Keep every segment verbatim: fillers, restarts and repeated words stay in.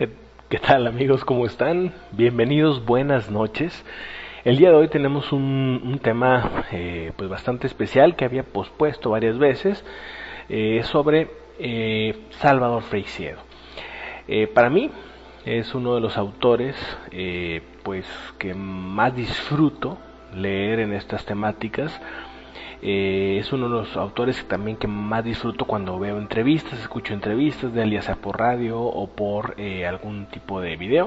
¿Qué, qué tal amigos? ¿Cómo están? Bienvenidos, buenas noches. El día de hoy tenemos un, un tema eh, pues bastante especial que había pospuesto varias veces eh, sobre eh, Salvador Freixedo. Eh, para mí es uno de los autores eh, pues que más disfruto leer en estas temáticas. Eh, es uno de los autores también que más disfruto cuando veo entrevistas, escucho entrevistas de él, ya sea por radio o por eh, algún tipo de video.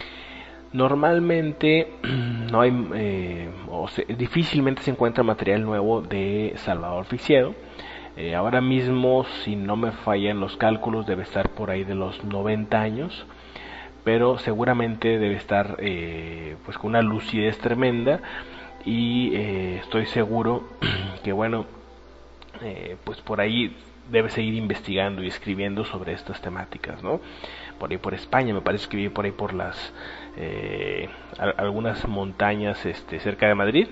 Normalmente no hay, eh, o se, difícilmente se encuentra material nuevo de Salvador Freixedo. Eh, ahora mismo, si no me fallan los cálculos, debe estar por ahí de los noventa años, pero seguramente debe estar eh, pues con una lucidez tremenda. Y eh, estoy seguro que bueno, eh, pues por ahí debe seguir investigando y escribiendo sobre estas temáticas, ¿no? Por ahí por España, me parece que vive por ahí por las eh, algunas montañas este, cerca de Madrid.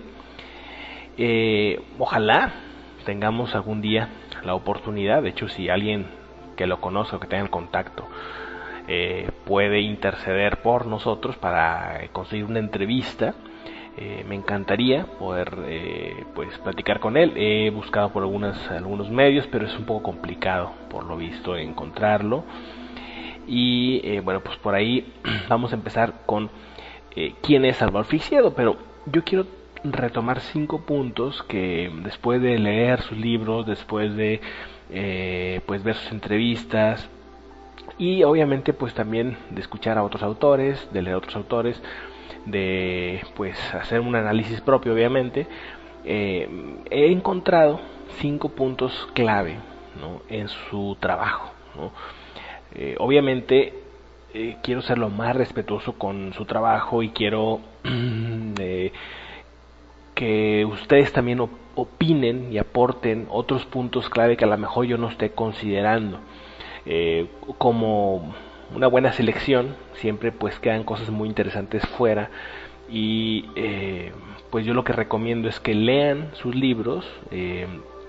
Eh, ojalá tengamos algún día la oportunidad, de hecho si alguien que lo conozca o que tenga el contacto eh, puede interceder por nosotros para conseguir una entrevista. Eh, me encantaría poder eh, pues platicar con él. He buscado por algunas, algunos medios, pero es un poco complicado por lo visto encontrarlo. Y eh, bueno, pues por ahí vamos a empezar con eh, quién es Salvador Freixedo, pero yo quiero retomar cinco puntos que después de leer sus libros, después de eh, pues ver sus entrevistas y obviamente pues también de escuchar a otros autores, de leer a otros autores, de pues hacer un análisis propio obviamente, eh, he encontrado cinco puntos clave, ¿no?, en su trabajo, ¿no? Eh, obviamente eh, quiero ser lo más respetuoso con su trabajo y quiero eh, que ustedes también op- opinen y aporten otros puntos clave que a lo mejor yo no esté considerando. Eh, como una buena selección, siempre pues quedan cosas muy interesantes fuera y eh, pues yo lo que recomiendo es que lean sus libros, eh,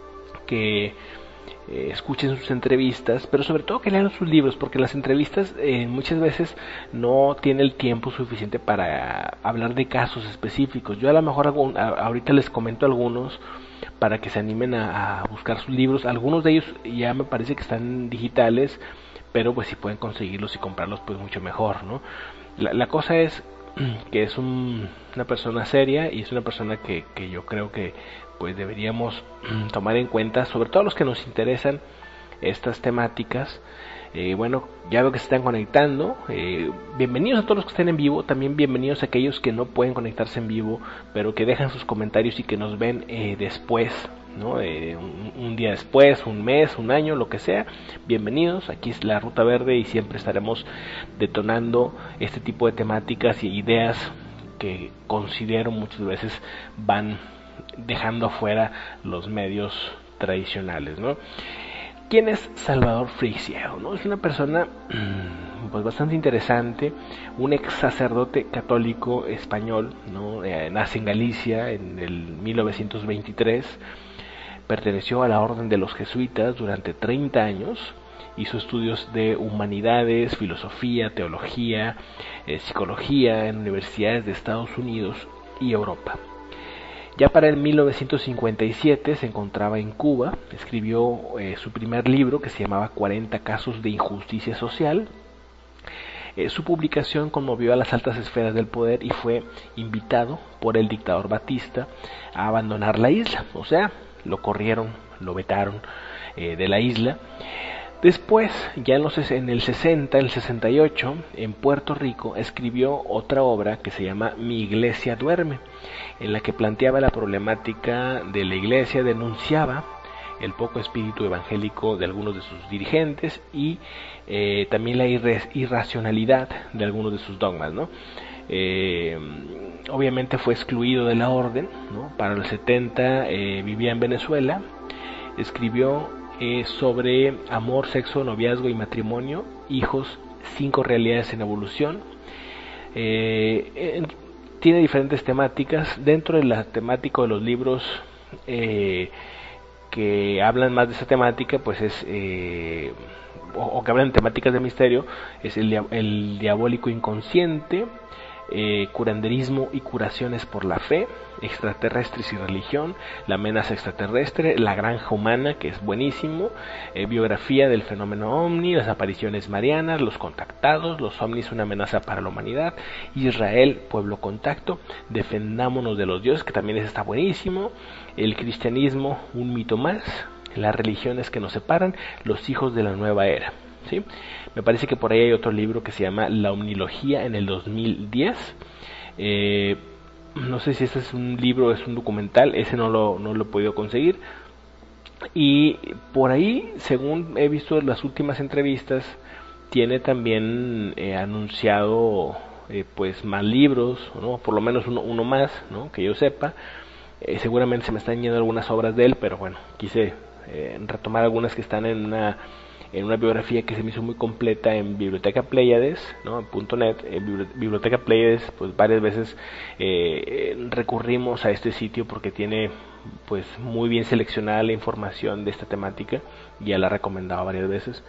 que eh, escuchen sus entrevistas, pero sobre todo que lean sus libros, porque las entrevistas eh, muchas veces no tiene el tiempo suficiente para hablar de casos específicos. Yo a lo mejor algún, a, ahorita les comento algunos para que se animen a, a buscar sus libros. Algunos de ellos ya me parece que están digitales, pero pues si pueden conseguirlos y comprarlos pues mucho mejor, ¿no? La, la cosa es que es un, una persona seria y es una persona que, que yo creo que pues deberíamos tomar en cuenta, sobre todo los que nos interesan estas temáticas. Eh, bueno, ya veo que se están conectando. Eh, bienvenidos a todos los que estén en vivo, también bienvenidos a aquellos que no pueden conectarse en vivo, pero que dejan sus comentarios y que nos ven eh, después, ¿no? Eh, un, un día después, un mes, un año, lo que sea. Bienvenidos, aquí es la Ruta Verde y siempre estaremos detonando este tipo de temáticas y ideas que considero muchas veces van dejando afuera los medios tradicionales, ¿no? ¿Quién es Salvador Freixedo? ¿No? Es una persona pues bastante interesante, un ex sacerdote católico español, ¿no? Eh, nace en Galicia en el mil novecientos veintitrés, perteneció a la orden de los jesuitas durante treinta años, hizo estudios de humanidades, filosofía, teología, eh, psicología en universidades de Estados Unidos y Europa. Ya para el mil novecientos cincuenta y siete se encontraba en Cuba, escribió eh, su primer libro que se llamaba cuarenta casos de injusticia social. Eh, su publicación conmovió a las altas esferas del poder y fue invitado por el dictador Batista a abandonar la isla, o sea, lo corrieron, lo vetaron eh, de la isla. Después, ya en, los, en el sesenta, en el sesenta y ocho, en Puerto Rico, escribió otra obra que se llama Mi Iglesia Duerme, en la que planteaba la problemática de la iglesia, denunciaba el poco espíritu evangélico de algunos de sus dirigentes y eh, también la irre- irracionalidad de algunos de sus dogmas, ¿no? Eh, obviamente fue excluido de la orden, ¿no? Para el setenta eh, vivía en Venezuela, escribió eh, sobre amor, sexo, noviazgo y matrimonio, hijos, cinco realidades en evolución. Eh, eh, tiene diferentes temáticas. Dentro de la temática de los libros eh, que hablan más de esa temática, pues es eh, o, o que hablan de temáticas de misterio, es el, el diabólico inconsciente, eh, curanderismo y curaciones por la fe, extraterrestres y religión, la amenaza extraterrestre, la granja humana, que es buenísimo, eh, biografía del fenómeno ovni, las apariciones marianas, los contactados, los ovnis una amenaza para la humanidad, Israel, pueblo contacto, defendámonos de los dioses, que también está buenísimo, el cristianismo, un mito más, las religiones que nos separan, los hijos de la nueva era. ¿Sí? Me parece que por ahí hay otro libro que se llama La Omnilogía en el dos mil diez. Eh, no sé si este es un libro o es un documental, ese no lo, no lo he podido conseguir. Y por ahí, según he visto en las últimas entrevistas, tiene también eh, anunciado eh, pues más libros, ¿no? Por lo menos uno, uno más, ¿no? Que yo sepa. Eh, seguramente se me están yendo algunas obras de él, pero bueno, quise eh, retomar algunas que están en una en una biografía que se me hizo muy completa en Biblioteca Pleiades, ¿no? En punto net, en Biblioteca Pleiades, pues varias veces eh, recurrimos a este sitio porque tiene pues muy bien seleccionada la información de esta temática, ya la he recomendado varias veces.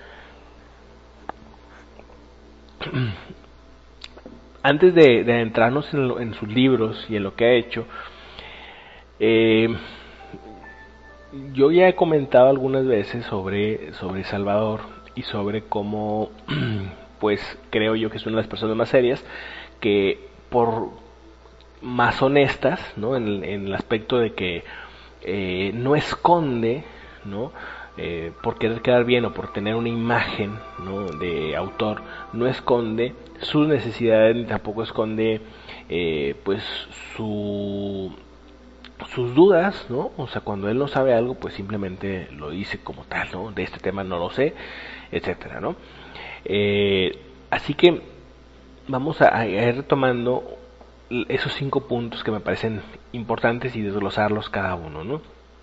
Antes de, de adentrarnos en, lo, en sus libros y en lo que ha hecho, eh, yo ya he comentado algunas veces sobre, sobre Salvador y sobre cómo, pues creo yo que es una de las personas más serias, que por más honestas, ¿no? En, en el aspecto de que eh, no esconde, ¿no? Eh, por querer quedar bien o por tener una imagen, ¿no? De autor, no esconde sus necesidades ni tampoco esconde eh, pues su sus dudas, ¿no? O sea, cuando él no sabe algo, pues simplemente lo dice como tal, ¿no? De este tema no lo sé, etcétera, ¿no? Eh, así que vamos a, a ir retomando esos cinco puntos que me parecen importantes y desglosarlos cada uno, ¿no?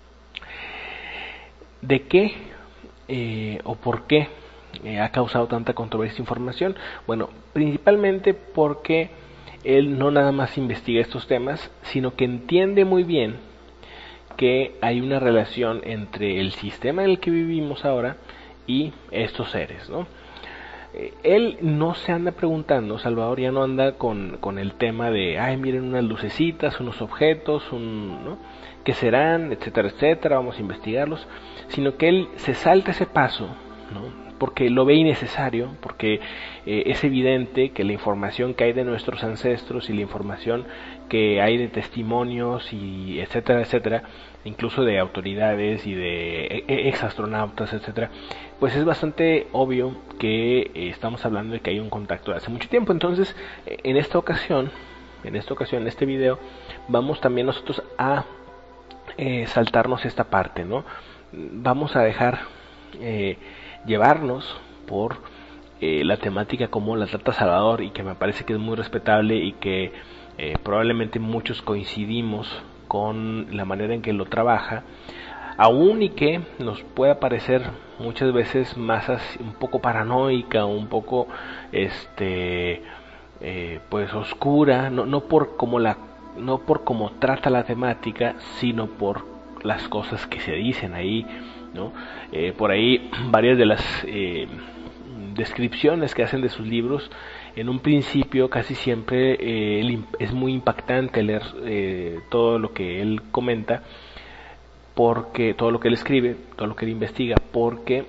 ¿De qué eh, o por qué eh, ha causado tanta controversia esta información? Bueno, principalmente porque él no nada más investiga estos temas, sino que entiende muy bien que hay una relación entre el sistema en el que vivimos ahora y estos seres, ¿no? Eh, él no se anda preguntando, Salvador ya no anda con, con el tema de, ay, miren unas lucecitas, unos objetos, un, ¿no? ¿Qué serán? Etcétera, etcétera, vamos a investigarlos, sino que él se salta ese paso, ¿no? Porque lo ve innecesario, porque eh, es evidente que la información que hay de nuestros ancestros y la información que hay de testimonios y etcétera, etcétera, incluso de autoridades y de ex astronautas, etcétera, pues es bastante obvio que eh, estamos hablando de que hay un contacto de hace mucho tiempo. Entonces, eh, en esta ocasión, en esta ocasión, en este video, vamos también nosotros a eh, saltarnos esta parte, ¿no? Vamos a dejar eh, llevarnos por eh, la temática como la trata Salvador, y que me parece que es muy respetable y que eh, probablemente muchos coincidimos con la manera en que lo trabaja, aún y que nos pueda parecer muchas veces más así, un poco paranoica, un poco este eh, pues oscura, no, no por como la no por cómo trata la temática, sino por las cosas que se dicen ahí, ¿no? Eh, por ahí varias de las eh, descripciones que hacen de sus libros, en un principio casi siempre eh, es muy impactante leer eh, todo lo que él comenta, porque todo lo que él escribe, todo lo que él investiga, porque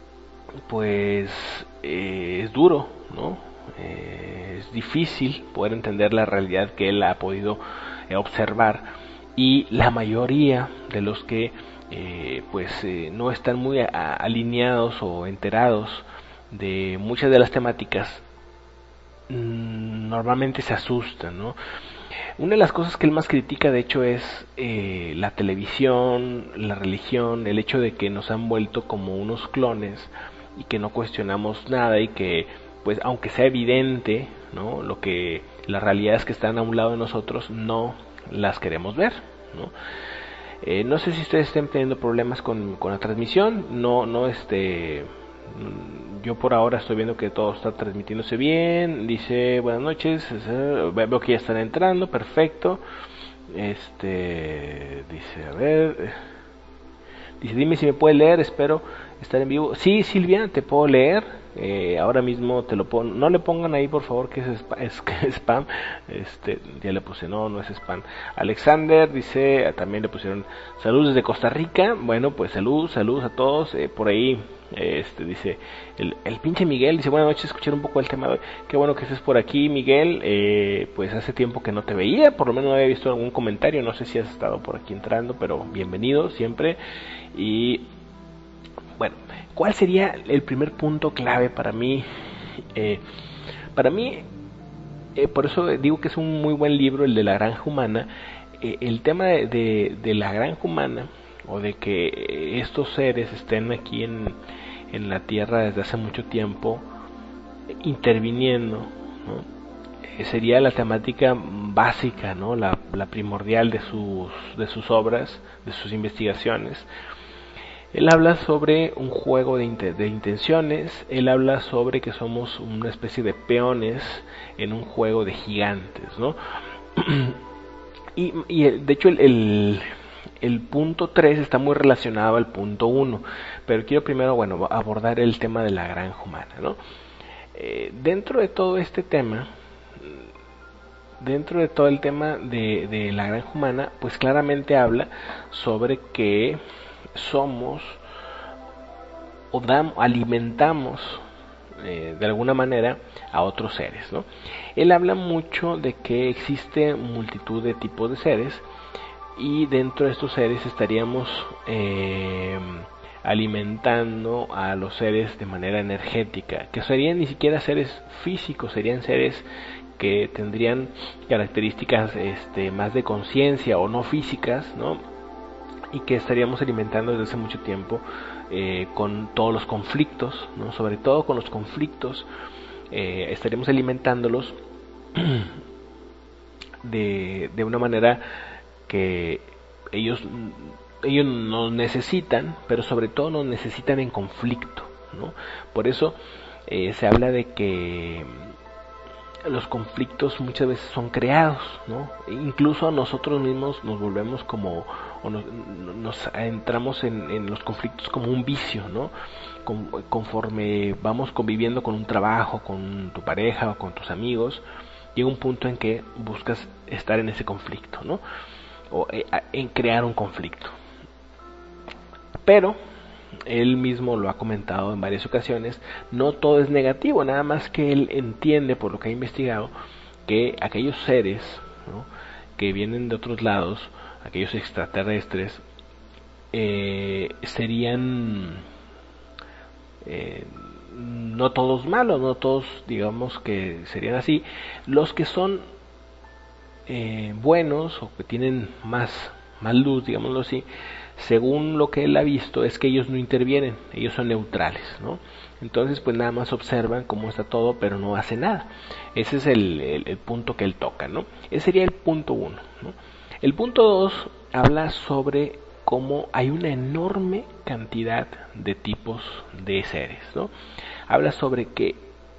pues eh, es duro, ¿no? Eh, es difícil poder entender la realidad que él ha podido eh, observar, y la mayoría de los que eh, pues eh, no están muy a, a, alineados o enterados de muchas de las temáticas mmm, normalmente se asustan, ¿no? Una de las cosas que él más critica, de hecho, es eh, la televisión, la religión, el hecho de que nos han vuelto como unos clones y que no cuestionamos nada, y que, pues, aunque sea evidente, ¿no? Lo que las realidades que están a un lado de nosotros, no las queremos ver, ¿no? Eh, no sé si ustedes estén teniendo problemas con, con la transmisión, no, no, este, yo por ahora estoy viendo que todo está transmitiéndose bien. Dice buenas noches, veo que ya están entrando, perfecto. Este dice, a ver, Dice, dime si me puede leer, espero estar en vivo. Sí, Silvia, te puedo leer. Eh, ahora mismo te lo pongo. No le pongan ahí, por favor, que es, spa, es, que es spam. Este, ya le puse, no, no es spam. Alexander dice, también le pusieron saludos desde Costa Rica. Bueno, pues salud, saludos a todos. Eh, por ahí, este, dice, el, el pinche Miguel, dice, buenas noches, escuchar un poco el tema de hoy. Qué bueno que estés por aquí, Miguel. Eh, pues hace tiempo que no te veía, por lo menos no había visto algún comentario. No sé si has estado por aquí entrando, pero bienvenido siempre. Y bueno, ¿cuál sería el primer punto clave para mí? Eh, para mí, eh, por eso digo que es un muy buen libro, el de la granja humana. Eh, el tema de, de, de la granja humana, o de que estos seres estén aquí en, en la Tierra desde hace mucho tiempo, interviniendo, ¿no? Eh, sería la temática básica, ¿no? La, la primordial de sus, de sus obras, de sus investigaciones. Él habla sobre un juego de, int de intenciones, él habla sobre que somos una especie de peones en un juego de gigantes, ¿no? y, y de hecho el, el, el punto tres está muy relacionado al punto uno, pero quiero primero, bueno, abordar el tema de la granja humana, ¿no? Eh, dentro de todo este tema, dentro de todo el tema de, de la granja humana, pues claramente habla sobre que somos o damos, alimentamos eh, de alguna manera a otros seres, ¿no? Él habla mucho de que existe multitud de tipos de seres y dentro de estos seres estaríamos eh, alimentando a los seres de manera energética, que serían ni siquiera seres físicos, serían seres que tendrían características este, más de conciencia o no físicas, ¿no? Y que estaríamos alimentando desde hace mucho tiempo eh, con todos los conflictos, ¿no? Sobre todo con los conflictos, eh, estaríamos alimentándolos de, de una manera que ellos, ellos nos necesitan, pero sobre todo nos necesitan en conflicto, ¿no? Por eso eh, se habla de que los conflictos muchas veces son creados, ¿no? E incluso nosotros mismos nos volvemos como, o nos, nos entramos en, en los conflictos como un vicio, ¿no? Con, conforme vamos conviviendo con un trabajo, con tu pareja o con tus amigos, llega un punto en que buscas estar en ese conflicto, ¿no? O eh, en crear un conflicto. Pero él mismo lo ha comentado en varias ocasiones, no todo es negativo, nada más que él entiende, por lo que ha investigado, que aquellos seres, ¿no? que vienen de otros lados, aquellos extraterrestres, eh, serían eh, no todos malos, no todos digamos que serían así, los que son eh, buenos o que tienen más, más luz, digámoslo así, según lo que él ha visto, es que ellos no intervienen, ellos son neutrales, ¿no? Entonces, pues nada más observan cómo está todo, pero no hacen nada. Ese es el, el, el punto que él toca, ¿no? Ese sería el punto uno, ¿no? El punto dos habla sobre cómo hay una enorme cantidad de tipos de seres, ¿no? Habla sobre que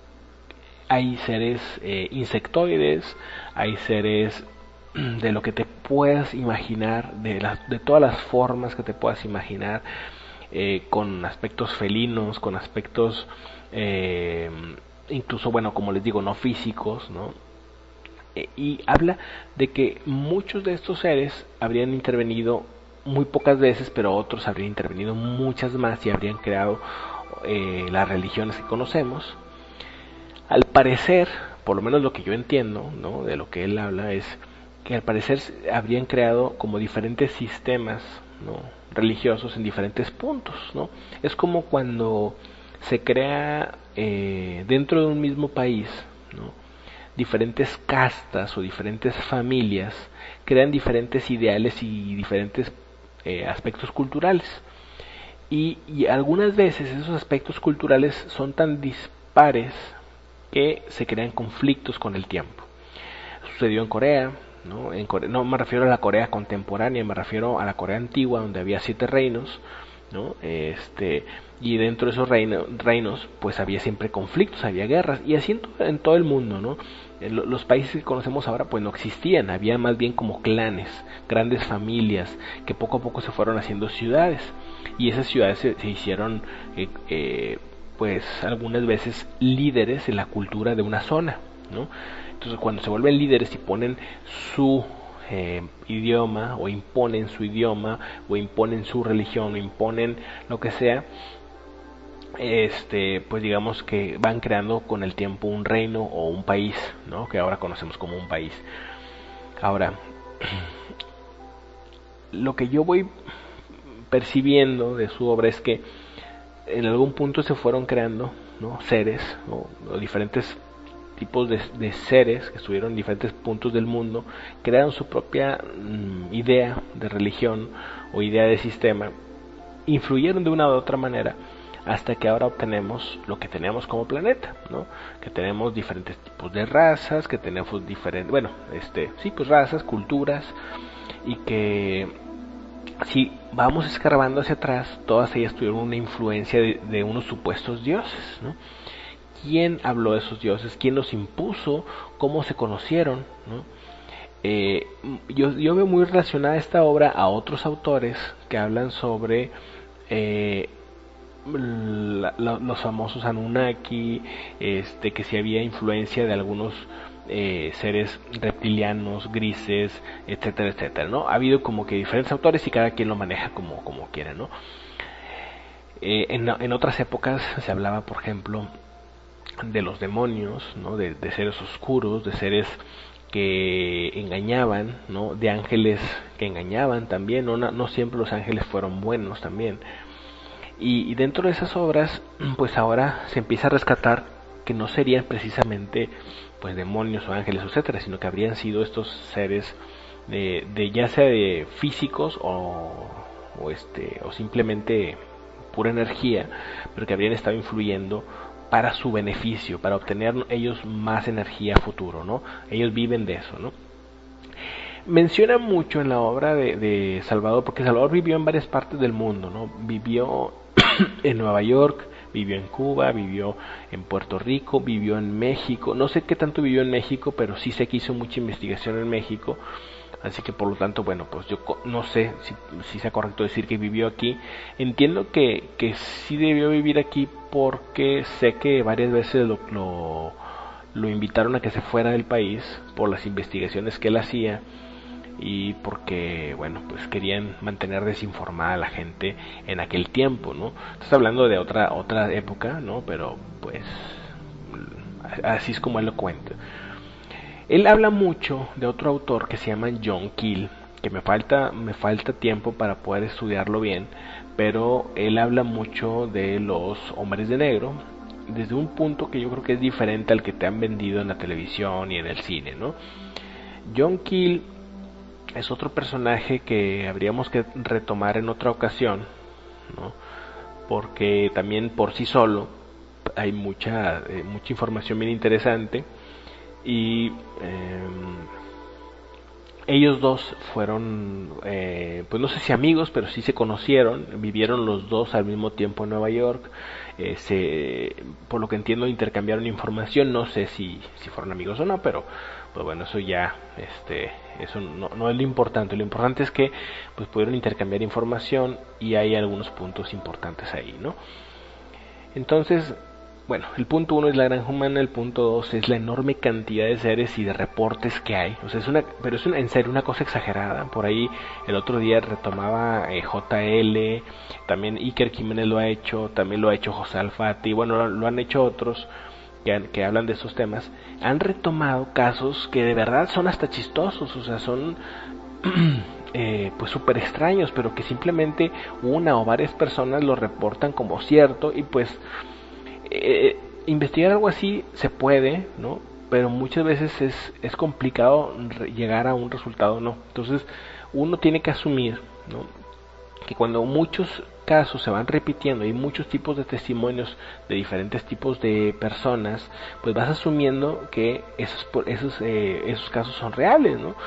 hay seres eh, insectoides, hay seres de lo que te puedas imaginar, de, las, de todas las formas que te puedas imaginar, eh, con aspectos felinos, con aspectos eh, incluso, bueno, como les digo, no físicos, ¿no? Eh, y habla de que muchos de estos seres habrían intervenido muy pocas veces, pero otros habrían intervenido muchas más y habrían creado eh, las religiones que conocemos. Al parecer, por lo menos lo que yo entiendo, ¿no? De lo que él habla es que al parecer habrían creado como diferentes sistemas, ¿no? religiosos en diferentes puntos, ¿no? Es como cuando se crea eh, dentro de un mismo país, ¿no? diferentes castas o diferentes familias crean diferentes ideales y diferentes eh, aspectos culturales. Y, y algunas veces esos aspectos culturales son tan dispares que se crean conflictos con el tiempo. Sucedió en Corea, ¿no? En Corea, no me refiero a la Corea contemporánea, me refiero a la Corea antigua, donde había siete reinos, ¿no? Este, y dentro de esos reino, reinos, pues había siempre conflictos, había guerras, y así en, to en todo el mundo, ¿no? Los países que conocemos ahora pues no existían, había más bien como clanes, grandes familias que poco a poco se fueron haciendo ciudades, y esas ciudades se, se hicieron eh, eh, pues algunas veces líderes en la cultura de una zona, ¿no? Entonces cuando se vuelven líderes y ponen su eh, idioma o imponen su idioma o imponen su religión o imponen lo que sea, este pues digamos que van creando con el tiempo un reino o un país, ¿no? Que ahora conocemos como un país. Ahora, lo que yo voy percibiendo de su obra es que en algún punto se fueron creando, ¿no? Seres, ¿no? O diferentes tipos de, de seres que estuvieron en diferentes puntos del mundo, crearon su propia mmm, idea de religión o idea de sistema, influyeron de una u otra manera hasta que ahora obtenemos lo que tenemos como planeta, ¿no? Que tenemos diferentes tipos de razas, que tenemos diferentes, bueno, este, sí, pues razas, culturas, y que si vamos escarbando hacia atrás, todas ellas tuvieron una influencia de, de unos supuestos dioses, ¿no? ¿Quién habló de esos dioses? ¿Quién los impuso? ¿Cómo se conocieron? ¿No? Eh, yo, yo veo muy relacionada esta obra a otros autores que hablan sobre eh, la, la, los famosos Anunnaki, este, que si había influencia de algunos eh, seres reptilianos, grises, etcétera, etcétera, ¿no? Ha habido como que diferentes autores y cada quien lo maneja como, como quiera, ¿no? Eh, en, en otras épocas se hablaba, por ejemplo, de los demonios, ¿no? de, de seres oscuros, de seres que engañaban, ¿no? De ángeles que engañaban también, no, no siempre los ángeles fueron buenos también. Y, y dentro de esas obras, pues ahora se empieza a rescatar que no serían precisamente pues demonios o ángeles, etcétera, sino que habrían sido estos seres de, de ya sea de físicos o, o este o simplemente pura energía, pero que habrían estado influyendo para su beneficio, para obtener ellos más energía a futuro, ¿no? Ellos viven de eso, ¿no? Menciona mucho en la obra de, de Salvador, porque Salvador vivió en varias partes del mundo, ¿no? Vivió en Nueva York, vivió en Cuba, vivió en Puerto Rico, vivió en México, no sé qué tanto vivió en México, pero sí sé que hizo mucha investigación en México, así que por lo tanto, bueno, pues yo no sé si, si sea correcto decir que vivió aquí. Entiendo que, que sí debió vivir aquí porque sé que varias veces lo, lo, lo invitaron a que se fuera del país por las investigaciones que él hacía y porque, bueno, pues querían mantener desinformada a la gente en aquel tiempo, ¿no? Estás hablando de otra otra época, ¿no? Pero pues así es como él lo cuenta. Él habla mucho de otro autor que se llama John Keel, que me falta me falta tiempo para poder estudiarlo bien, pero él habla mucho de los hombres de negro desde un punto que yo creo que es diferente al que te han vendido en la televisión y en el cine, ¿no? John Keel es otro personaje que habríamos que retomar en otra ocasión, ¿no? Porque también por sí solo hay mucha eh, mucha información bien interesante y eh, ellos dos fueron, eh, pues no sé si amigos, pero sí se conocieron, vivieron los dos al mismo tiempo en Nueva York, eh, se, por lo que entiendo intercambiaron información, no sé si, si fueron amigos o no, pero pues bueno, eso ya, este, eso no, no es lo importante, lo importante es que pues pudieron intercambiar información y hay algunos puntos importantes ahí, ¿no? Entonces, bueno, el punto uno es la granja humana, el punto dos es la enorme cantidad de seres y de reportes que hay. O sea, es una, pero es una, en serio una cosa exagerada. Por ahí el otro día retomaba eh, J L, también Iker Jiménez lo ha hecho, también lo ha hecho José Alfati, bueno, lo, lo han hecho otros que, han, que hablan de estos temas. Han retomado casos que de verdad son hasta chistosos, o sea, son eh, pues súper extraños, pero que simplemente una o varias personas lo reportan como cierto y pues Eh, investigar algo así se puede, ¿no? Pero muchas veces es, es complicado llegar a un resultado, ¿no? Entonces uno tiene que asumir, ¿no? Que cuando muchos casos se van repitiendo y muchos tipos de testimonios de diferentes tipos de personas, pues vas asumiendo que esos esos eh, esos casos son reales, ¿no?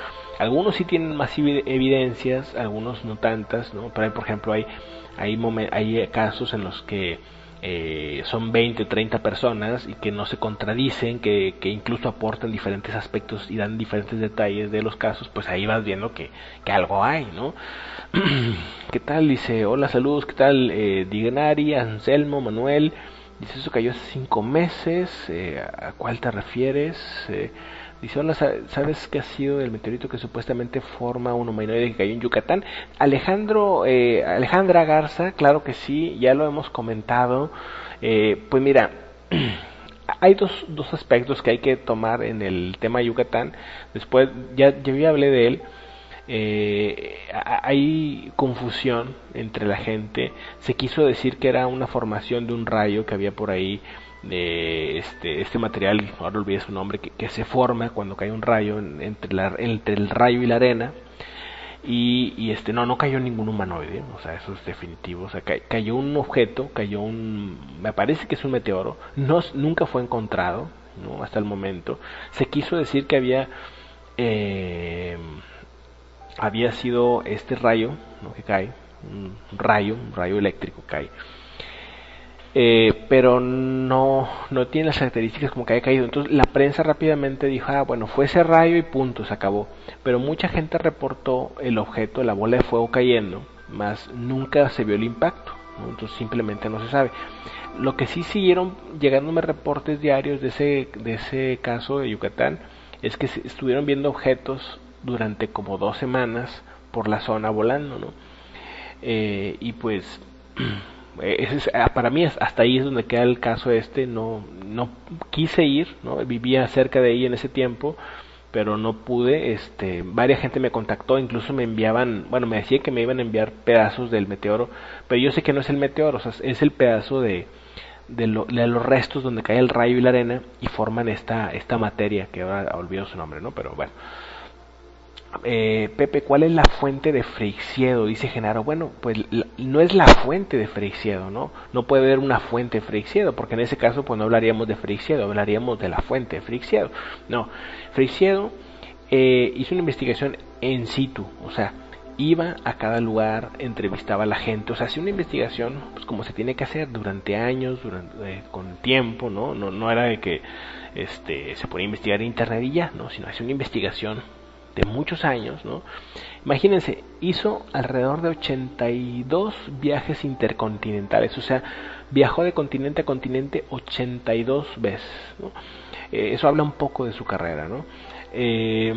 algunos sí tienen más evidencias, algunos no tantas, ¿no? Pero hay, por ejemplo, hay, hay, hay casos en los que eh, son veinte, treinta personas y que no se contradicen, que, que incluso aportan diferentes aspectos y dan diferentes detalles de los casos, pues ahí vas viendo que, que algo hay, ¿no? ¿Qué tal? Dice, hola, saludos, ¿qué tal? Eh, Dignari, Anselmo, Manuel, dice, eso cayó hace cinco meses, eh, ¿a cuál te refieres? Eh, Dice, hola, ¿sabes qué ha sido el meteorito que supuestamente forma un humanoide que cayó en Yucatán? Alejandro, eh, Alejandra Garza, claro que sí, ya lo hemos comentado. Eh, pues mira, hay dos, dos aspectos que hay que tomar en el tema de Yucatán. Después, ya, ya hablé de él. Eh, hay confusión entre la gente. Se quiso decir que era una formación de un rayo que había por ahí, de este, este material, ahora olvidé su nombre, que, que se forma cuando cae un rayo en, entre, la, entre el rayo y la arena. Y, y este no no cayó ningún humanoide, o sea, eso es definitivo. O sea, ca, cayó un objeto, cayó un, me parece que es un meteoro, no, nunca fue encontrado, ¿no? Hasta el momento. Se quiso decir que había eh, había sido este rayo, ¿no? Que cae, un rayo, un rayo eléctrico cae, eh, pero no, no tiene las características como que haya caído. Entonces la prensa rápidamente dijo, ah, bueno, fue ese rayo y punto, se acabó. Pero mucha gente reportó el objeto, la bola de fuego cayendo, más nunca se vio el impacto, ¿no? Entonces simplemente no se sabe. Lo que sí siguieron llegándome reportes diarios de ese, de ese caso de Yucatán es que estuvieron viendo objetos durante como dos semanas por la zona volando, ¿no? Eh, y pues ese es, para mí hasta ahí es donde queda el caso este. No, no quise ir, ¿no? Vivía cerca de ahí en ese tiempo, pero no pude. Este, varias gente me contactó, incluso me enviaban, bueno, me decía que me iban a enviar pedazos del meteoro, pero yo sé que no es el meteoro, o sea, es el pedazo de de, lo, de los restos donde cae el rayo y la arena y forman esta esta materia que ahora olvido su nombre, ¿no? Pero bueno. Eh, Pepe, ¿cuál es la fuente de Freixedo? Dice Genaro. Bueno, pues la, no es la fuente de Freixedo, ¿no? No puede haber una fuente de Freixedo, porque en ese caso pues no hablaríamos de Freixedo, hablaríamos de la fuente de Freixedo. No, Freixedo eh, hizo una investigación en situ, o sea, iba a cada lugar, entrevistaba a la gente, o sea, hacía una investigación pues como se tiene que hacer durante años, durante, eh, con tiempo, ¿no? ¿no? No era de que este se ponía a investigar en internet y ya, ¿no? Sino hacía una investigación de muchos años, ¿no? Imagínense, hizo alrededor de ochenta y dos viajes intercontinentales, o sea, viajó de continente a continente ochenta y dos veces, ¿no? Eh, eso habla un poco de su carrera, ¿no? Eh,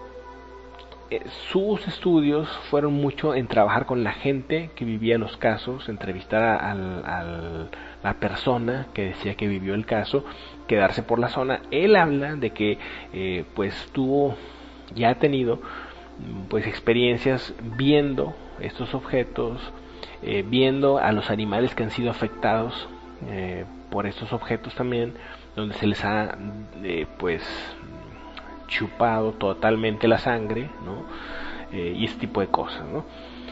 eh, sus estudios fueron mucho en trabajar con la gente que vivía los casos, entrevistar a, a, a la persona que decía que vivió el caso, quedarse por la zona. Él habla de que eh, pues tuvo ya ha tenido pues experiencias viendo estos objetos, eh, viendo a los animales que han sido afectados eh, por estos objetos también, donde se les ha eh, pues chupado totalmente la sangre, ¿no? Eh, y este tipo de cosas, ¿no?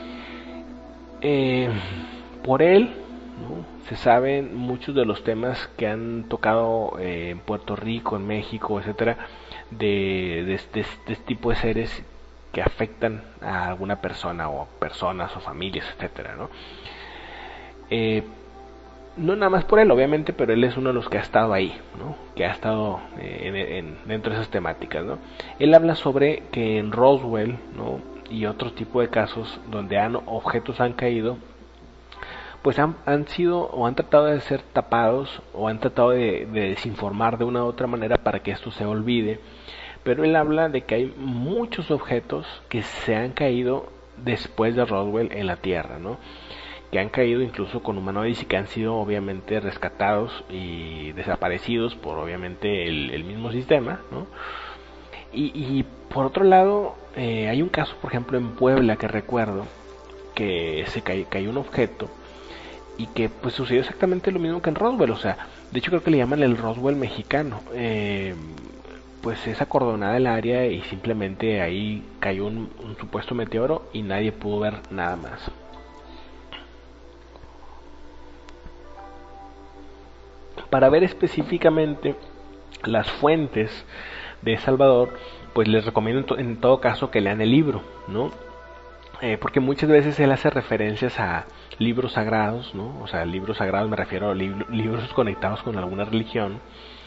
Eh, por él, ¿no? Se saben muchos de los temas que han tocado eh, en Puerto Rico, en México, etcétera, de, de, de, de este tipo de seres que afectan a alguna persona o personas o familias, etcétera, ¿no? Eh, no nada más por él, obviamente, pero él es uno de los que ha estado ahí, ¿no? Que ha estado eh, en, en, dentro de esas temáticas, ¿no? Él habla sobre que en Roswell, ¿no? Y otro tipo de casos donde han, objetos han caído, pues han, han sido o han tratado de ser tapados o han tratado de, de desinformar de una u otra manera para que esto se olvide. Pero él habla de que hay muchos objetos que se han caído después de Roswell en la Tierra, ¿no? Que han caído incluso con humanoides y que han sido obviamente rescatados y desaparecidos por obviamente el, el mismo sistema, ¿no? Y, y por otro lado, eh, hay un caso, por ejemplo, en Puebla que recuerdo, que se cayó, cayó un objeto y que pues sucedió exactamente lo mismo que en Roswell, o sea, de hecho creo que le llaman el Roswell mexicano. Eh, pues es acordonada el área y simplemente ahí cayó un, un supuesto meteoro y nadie pudo ver nada más. Para ver específicamente las fuentes de Salvador, pues les recomiendo en, to- en todo caso que lean el libro, ¿no? Eh, porque muchas veces él hace referencias a libros sagrados, ¿no? O sea, libros sagrados me refiero a lib- libros conectados con alguna religión,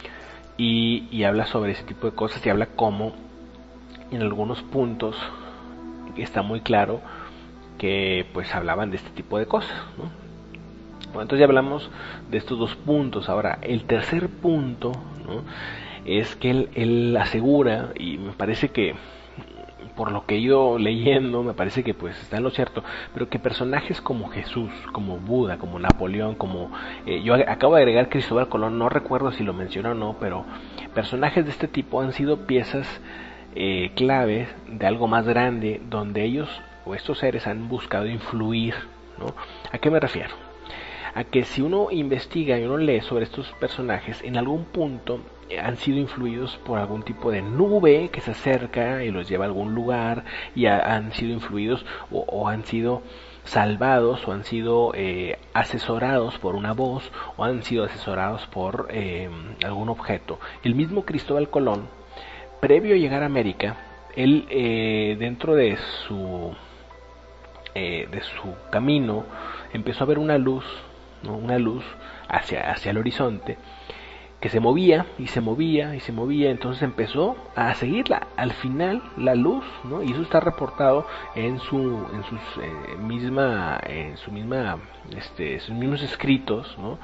y, y habla sobre ese tipo de cosas y habla cómo en algunos puntos está muy claro que pues hablaban de este tipo de cosas, ¿no? Bueno, entonces ya hablamos de estos dos puntos. Ahora, el tercer punto, ¿no? Es que él, él asegura, y me parece que por lo que he ido leyendo, me parece que pues está en lo cierto, pero que personajes como Jesús, como Buda, como Napoleón, como eh, yo acabo de agregar Cristóbal Colón, no recuerdo si lo mencionó o no, pero personajes de este tipo han sido piezas eh, claves de algo más grande, donde ellos o estos seres han buscado influir, ¿no? ¿A qué me refiero? A que si uno investiga y uno lee sobre estos personajes, en algún punto eh, han sido influidos por algún tipo de nube que se acerca y los lleva a algún lugar, y ha, han sido influidos o, o han sido salvados o han sido eh, asesorados por una voz o han sido asesorados por eh, algún objeto. El mismo Cristóbal Colón, previo a llegar a América, él eh, dentro de su eh, de su camino empezó a ver una luz, ¿no? Una luz hacia, hacia el horizonte que se movía y se movía y se movía, entonces empezó a seguirla. Al final la luz, ¿no? Y eso está reportado en su en sus eh, misma en su misma este sus mismos escritos, ¿no?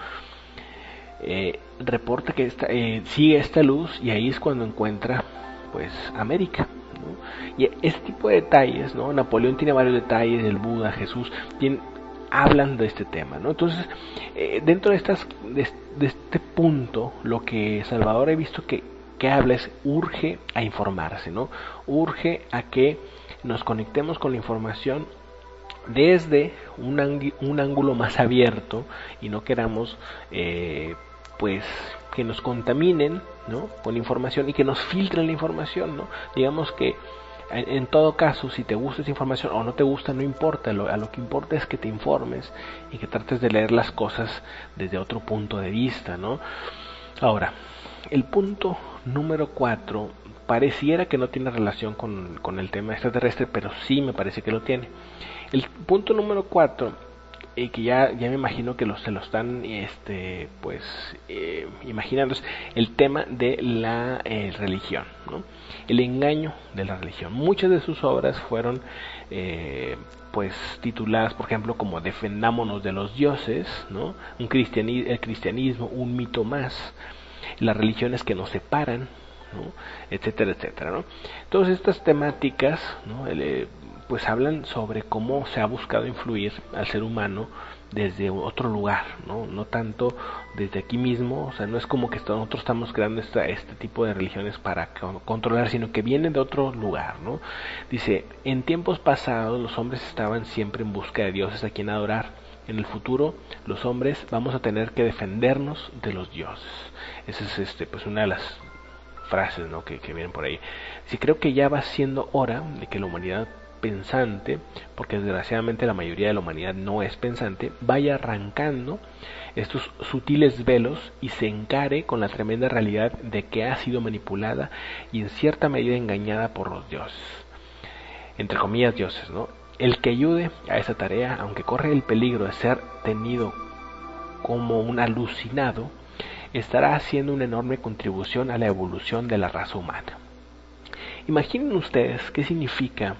Eh, reporta que esta, eh, sigue esta luz y ahí es cuando encuentra pues América, ¿no? Y ese tipo de detalles, ¿no? Napoleón tiene varios detalles, el Buda, Jesús, tiene, hablan de este tema, ¿no? Entonces, eh, dentro de estas de, de este punto, lo que Salvador he visto que, que habla es urge a informarse, ¿no? Urge a que nos conectemos con la información desde un, ang un ángulo más abierto y no queramos eh, pues que nos contaminen, ¿no? Con información y que nos filtren la información, ¿no? Digamos que en, en todo caso, si te gusta esa información o no te gusta, no importa, lo, a lo que importa es que te informes y que trates de leer las cosas desde otro punto de vista, ¿no? Ahora, el punto número cuatro pareciera que no tiene relación con, con el tema extraterrestre, pero sí me parece que lo tiene. El punto número cuatro, eh, que ya, ya me imagino que los, se lo están este, pues, eh, imaginando, es el tema de la eh, religión, ¿no? El engaño de la religión. Muchas de sus obras fueron eh, pues tituladas, por ejemplo, como Defendámonos de los dioses, ¿no? Un cristiani el cristianismo, un mito más, las religiones que nos separan, ¿no? Etcétera, etcétera, ¿no? Todas estas temáticas, ¿no? El, eh, pues hablan sobre cómo se ha buscado influir al ser humano desde otro lugar, ¿no? No tanto desde aquí mismo, o sea, no es como que nosotros estamos creando esta, este tipo de religiones para controlar, sino que vienen de otro lugar, ¿no? Dice, en tiempos pasados los hombres estaban siempre en busca de dioses a quien adorar. En el futuro los hombres vamos a tener que defendernos de los dioses. Esa es este, pues una de las frases, ¿no? que, que vienen por ahí. Sí, creo que ya va siendo hora de que la humanidad pensante, porque desgraciadamente la mayoría de la humanidad no es pensante, vaya arrancando estos sutiles velos y se encare con la tremenda realidad de que ha sido manipulada y en cierta medida engañada por los dioses, entre comillas dioses, ¿no? El que ayude a esa tarea, aunque corre el peligro de ser tenido como un alucinado, estará haciendo una enorme contribución a la evolución de la raza humana. Imaginen ustedes qué significa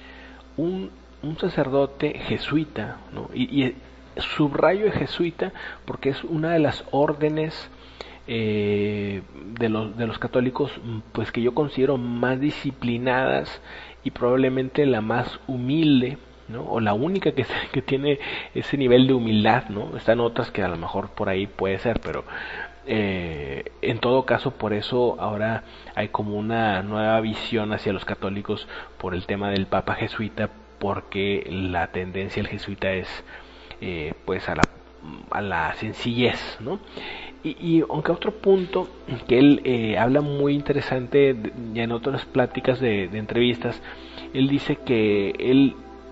un, un sacerdote jesuita, ¿no? y, y subrayo jesuita porque es una de las órdenes eh, de, los, de los católicos pues que yo considero más disciplinadas y probablemente la más humilde, ¿no? O la única que, que tiene ese nivel de humildad, ¿no? Están otras que a lo mejor por ahí puede ser, pero eh, en todo caso por eso ahora hay como una nueva visión hacia los católicos por el tema del Papa jesuita, porque la tendencia del jesuita es eh, pues a la, a la sencillez, ¿no? Y, y aunque otro punto que él eh, habla muy interesante ya en otras pláticas de, de entrevistas, él dice que él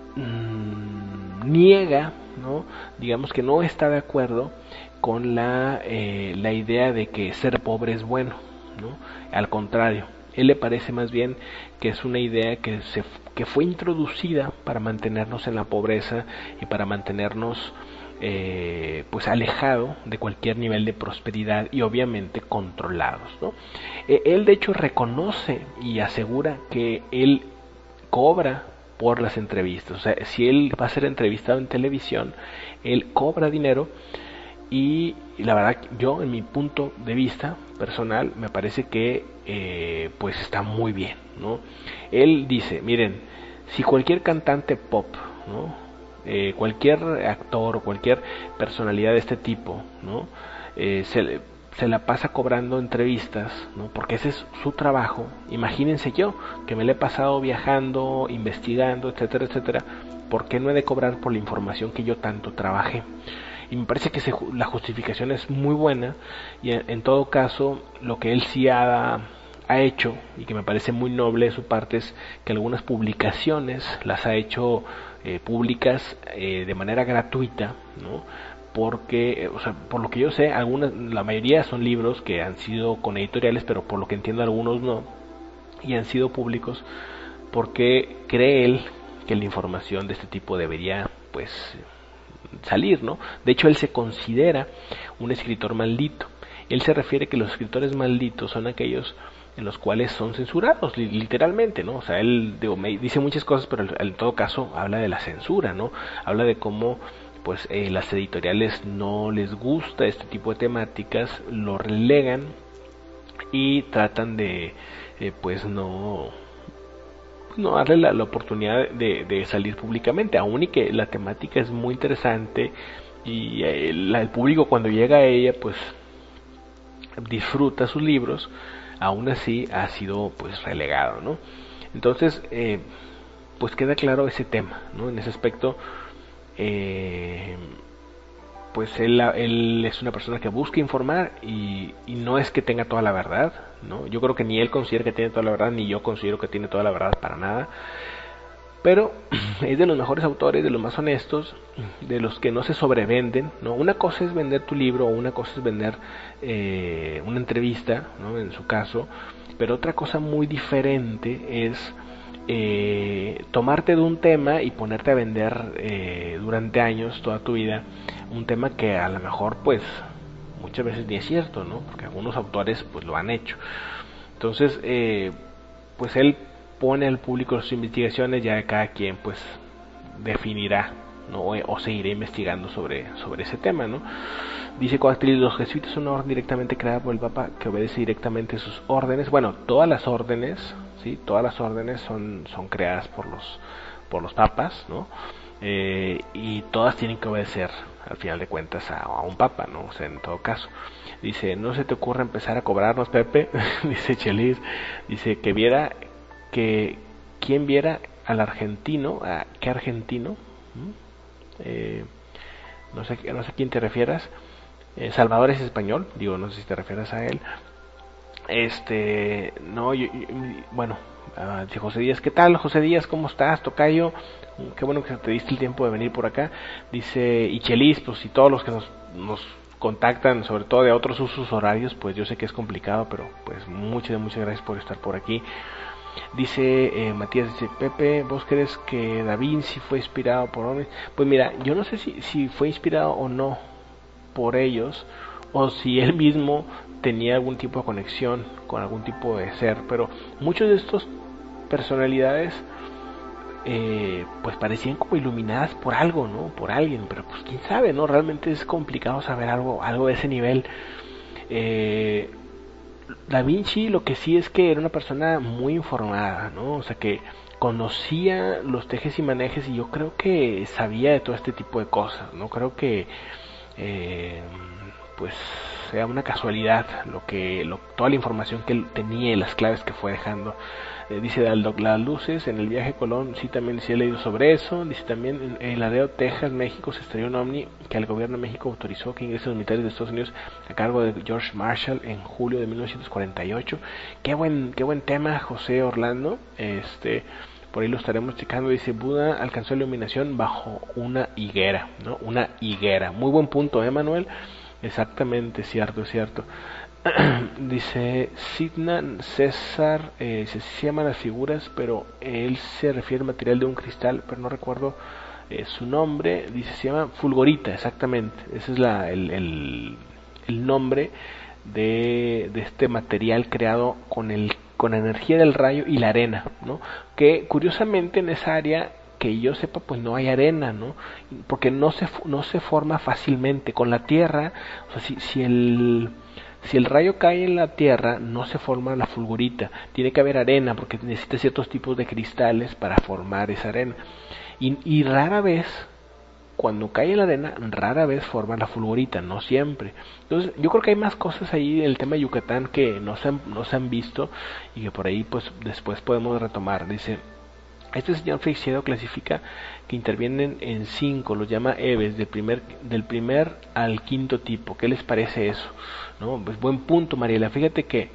mmm, niega, ¿no? Digamos que no está de acuerdo con la, eh, la idea de que ser pobre es bueno, ¿no? Al contrario, Él le parece más bien que es una idea que, se, que fue introducida para mantenernos en la pobreza y para mantenernos eh, pues alejado de cualquier nivel de prosperidad y obviamente controlados, ¿no? Eh, él de hecho reconoce y asegura que él cobra por las entrevistas. O sea, si él va a ser entrevistado en televisión, él cobra dinero. Y, y la verdad, yo en mi punto de vista personal me parece que eh, pues está muy bien, ¿no? Él dice, miren, si cualquier cantante pop, ¿no? eh, cualquier actor o cualquier personalidad de este tipo, ¿no? eh, se, se la pasa cobrando entrevistas, ¿no? Porque ese es su trabajo. Imagínense yo, que me le he pasado viajando, investigando, etcétera, etcétera. ¿Por qué no he de cobrar por la información que yo tanto trabajé? Y me parece que se, la justificación es muy buena, y en, en todo caso lo que él sí ha, ha hecho, y que me parece muy noble de su parte, es que algunas publicaciones las ha hecho eh, públicas eh, de manera gratuita, ¿no? Porque, o sea, por lo que yo sé, algunas, la mayoría son libros que han sido con editoriales, pero por lo que entiendo algunos no, y han sido públicos, porque cree él que la información de este tipo debería, pues, salir, ¿no? De hecho, él se considera un escritor maldito. Él se refiere que los escritores malditos son aquellos en los cuales son censurados, li- literalmente, ¿no? O sea, él digo, me dice muchas cosas, pero en todo caso habla de la censura, ¿no? Habla de cómo pues eh, las editoriales no les gusta este tipo de temáticas, lo relegan y tratan de eh, pues no no darle la, la oportunidad de, de salir públicamente, aún y que la temática es muy interesante y el, el público cuando llega a ella pues disfruta sus libros, aún así ha sido pues relegado, ¿no? Entonces eh, pues queda claro ese tema, ¿no? En ese aspecto eh, pues él, él es una persona que busca informar y, y no es que tenga toda la verdad, ¿no? Yo creo que ni él considera que tiene toda la verdad, ni yo considero que tiene toda la verdad para nada, pero es de los mejores autores, de los más honestos, de los que no se sobrevenden, ¿no? Una cosa es vender tu libro, o una cosa es vender eh, una entrevista, ¿no? En su caso, pero otra cosa muy diferente es eh, tomarte de un tema y ponerte a vender eh, durante años, toda tu vida, un tema que a lo mejor pues muchas veces ni es cierto, ¿no? Porque algunos autores pues lo han hecho. Entonces, eh, pues él pone al público sus investigaciones, ya cada quien pues definirá, ¿no? o, o seguirá investigando sobre, sobre ese tema, ¿no? Dice Coatl, los jesuitas son una orden directamente creada por el Papa que obedece directamente sus órdenes. Bueno, todas las órdenes, ¿sí? Todas las órdenes son, son creadas por los, por los papas, ¿no? Eh, y todas tienen que obedecer al final de cuentas a, a un papa, ¿no? O sea, en todo caso. Dice, no se te ocurra empezar a cobrarnos, Pepe, dice Chelis, dice que viera que quien viera al argentino, a qué argentino, ¿Mm? eh, no sé, no sé a quién te refieras, eh, Salvador es español, digo, no sé si te refieres a él, este, no, yo, yo, bueno, uh, dice José Díaz, ¿qué tal José Díaz? ¿Cómo estás, tocayo? Qué bueno que te diste el tiempo de venir por acá. Dice, y Chelis, pues y todos los que nos, nos contactan, sobre todo de otros usos horarios, pues yo sé que es complicado, pero pues muchas, muchas gracias por estar por aquí. Dice eh, Matías, dice, Pepe, ¿vos crees que Da Vinci fue inspirado por hombres? Pues mira, yo no sé si, si fue inspirado o no por ellos, o si él mismo tenía algún tipo de conexión con algún tipo de ser, pero muchos de estos personalidades eh, pues parecían como iluminadas por algo, ¿no? Por alguien, pero pues quién sabe, ¿no? Realmente es complicado saber algo, algo de ese nivel. Eh, Da Vinci lo que sí es que era una persona muy informada, ¿no? O sea que conocía los tejes y manejes y yo creo que sabía de todo este tipo de cosas, ¿no? Creo que eh, pues sea una casualidad lo que lo, toda la información que él tenía y las claves que fue dejando. Eh, dice Daldoc, las luces en el viaje a Colón, sí también sí he leído sobre eso. Dice también en, en Laredo, Texas, México se estrelló un ovni que el gobierno de México autorizó que ingresen los militares de Estados Unidos a cargo de George Marshall en julio de mil novecientos cuarenta y ocho. Qué buen, qué buen tema, José Orlando. Este, por ahí lo estaremos checando. Dice, Buda alcanzó la iluminación bajo una higuera, ¿no? Una higuera. Muy buen punto, ¿eh, Manuel? Exactamente, cierto, cierto. Dice Sidna César, eh, se, se llaman las figuras, pero él se refiere al material de un cristal, pero no recuerdo eh, su nombre. Dice, se llama Fulgorita, exactamente. Ese es la, el, el, el nombre de, de este material creado con el con la energía del rayo y la arena, ¿no? Que curiosamente en esa área que yo sepa pues no hay arena, ¿no? Porque no se no se forma fácilmente con la tierra. O sea, si, si el si el rayo cae en la tierra no se forma la fulgurita, tiene que haber arena porque necesita ciertos tipos de cristales para formar esa arena. Y, y rara vez, cuando cae en la arena, rara vez forma la fulgurita, no siempre. Entonces, yo creo que hay más cosas ahí en el tema de Yucatán que no se han, no se han visto y que por ahí pues después podemos retomar. Dice, este señor Freixedo clasifica que intervienen en cinco, los llama Eves, del primer, del primer al quinto tipo. ¿Qué les parece eso? ¿No? Pues buen punto, Mariela. Fíjate que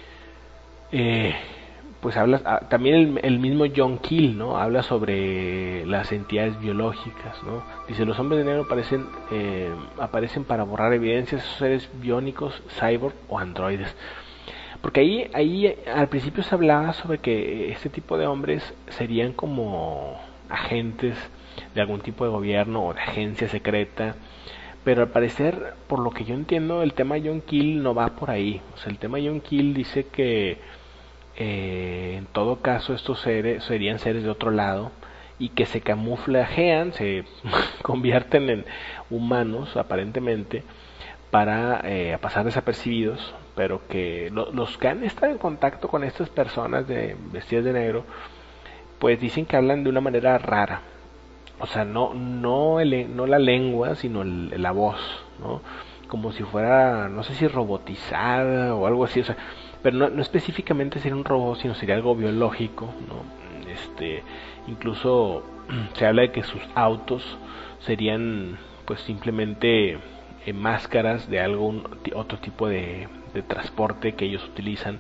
eh, pues habla ah, también el, el mismo John Keel, ¿no? Habla sobre las entidades biológicas, ¿no? Dice, los hombres de negro aparecen eh, aparecen para borrar evidencias de esos seres biónicos, cyborg o androides. Porque ahí ahí al principio se hablaba sobre que este tipo de hombres serían como agentes de algún tipo de gobierno o de agencia secreta, pero al parecer, por lo que yo entiendo, el tema John Keel no va por ahí. O sea, el tema John Keel dice que eh, en todo caso estos seres serían seres de otro lado y que se camuflajean, se convierten en humanos aparentemente para eh, pasar desapercibidos, pero que lo, los que han estado en contacto con estas personas de vestidas de negro pues dicen que hablan de una manera rara. O sea, no no el, no la lengua, sino el, la voz, ¿no? Como si fuera, no sé si robotizada o algo así, o sea, pero no, no específicamente sería un robot, sino sería algo biológico, ¿no? Este, incluso se habla de que sus autos serían, pues simplemente eh, máscaras de algún otro tipo de, de transporte que ellos utilizan.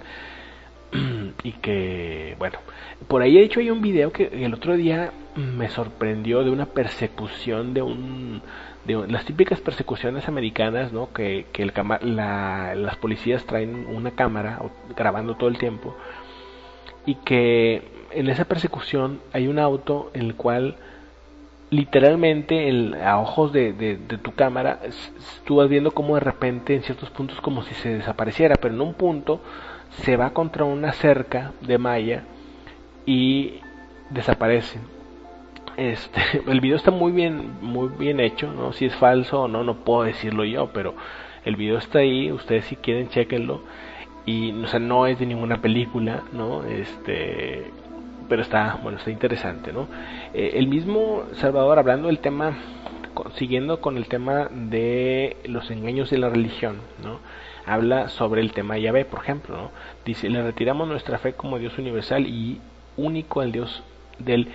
Y que, bueno, por ahí de hecho hay un video que el otro día me sorprendió de una persecución de un de las típicas persecuciones americanas, ¿no? Que, que el cama, la, las policías traen una cámara grabando todo el tiempo y que en esa persecución hay un auto en el cual literalmente el, a ojos de, de, de tu cámara tú vas viendo como de repente en ciertos puntos como si se desapareciera, pero en un punto se va contra una cerca de malla y desaparece. Este, el video está muy bien, muy bien hecho, ¿no? Si es falso o no, no puedo decirlo yo, pero el video está ahí, ustedes si quieren chequenlo. Y, o sea, no es de ninguna película, ¿no? Este, pero está, bueno, está interesante, ¿no? Eh, el mismo Salvador, hablando del tema, siguiendo con el tema de los engaños de la religión, ¿no? Habla sobre el tema de Yahvé, por ejemplo, ¿no? Dice, le retiramos nuestra fe como Dios universal y único al Dios del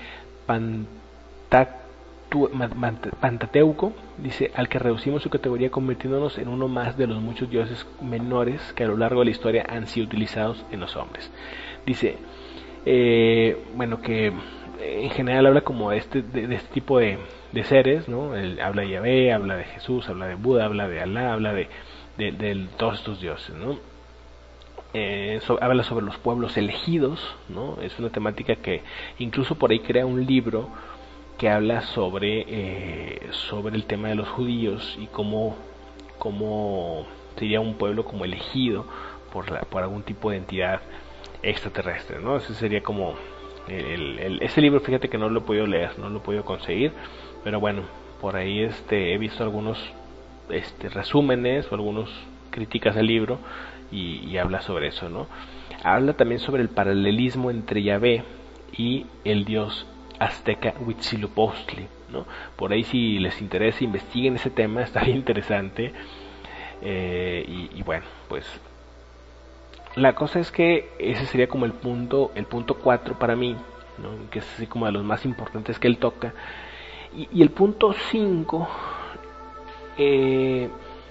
Pentateuco, dice, al que reducimos su categoría convirtiéndonos en uno más de los muchos dioses menores que a lo largo de la historia han sido utilizados en los hombres. Dice, eh, bueno, que en general habla como de este, de, de este tipo de, de seres, ¿no? Él habla de Yahvé, habla de Jesús, habla de Buda, habla de Alá, habla de, de, de todos estos dioses, ¿no? Eh, so, habla sobre los pueblos elegidos, ¿no? Es una temática que incluso por ahí crea un libro que habla sobre eh, sobre el tema de los judíos y cómo cómo sería un pueblo como elegido por la, por algún tipo de entidad extraterrestre, ¿no? Ese sería como el, el, ese libro, fíjate que no lo he podido leer, no lo he podido conseguir, pero bueno, por ahí este he visto algunos este resúmenes o algunos críticas al libro y, y habla sobre eso, ¿no? Habla también sobre el paralelismo entre Yahvé y el dios azteca Huitzilopochtli, ¿no? Por ahí si les interesa investiguen ese tema, está bien interesante. Eh, y, y bueno, pues la cosa es que ese sería como el punto el punto cuatro para mí, ¿no? Que es así como de los más importantes que él toca. Y, y el punto cinco eh,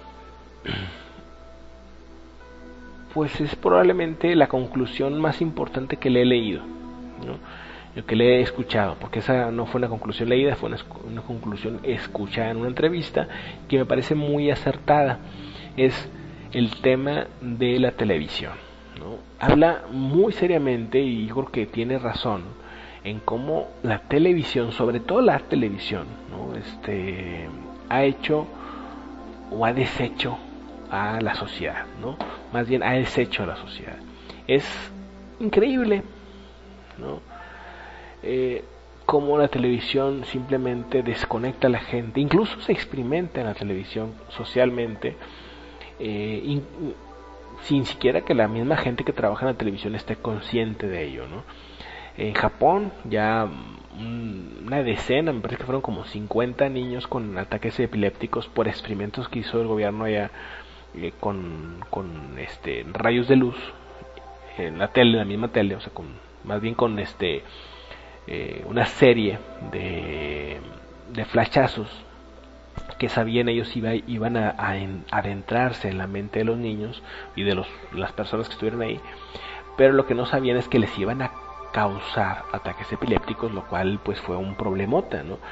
pues es probablemente la conclusión más importante que le he leído, ¿no? Lo que le he escuchado, porque esa no fue una conclusión leída, fue una, una conclusión escuchada en una entrevista que me parece muy acertada. Es el tema de la televisión, ¿no? Habla muy seriamente, y yo creo que tiene razón, en cómo la televisión, sobre todo la televisión, ¿no? este, ha hecho o ha deshecho a la sociedad, ¿no? Más bien ha deshecho a la sociedad. Es increíble, ¿no? Eh, cómo la televisión simplemente desconecta a la gente, incluso se experimenta en la televisión socialmente, eh, in, sin siquiera que la misma gente que trabaja en la televisión esté consciente de ello, ¿no? En Japón ya una decena, me parece que fueron como cincuenta niños con ataques epilépticos por experimentos que hizo el gobierno allá, eh, con, con este rayos de luz en la tele, en la misma tele, o sea, con, más bien con este eh, una serie de, de flashazos que sabían ellos iba, iban a, a en, adentrarse en la mente de los niños y de los, las personas que estuvieron ahí, pero lo que no sabían es que les iban a causar ataques epilépticos, lo cual pues fue un problemota, ¿no?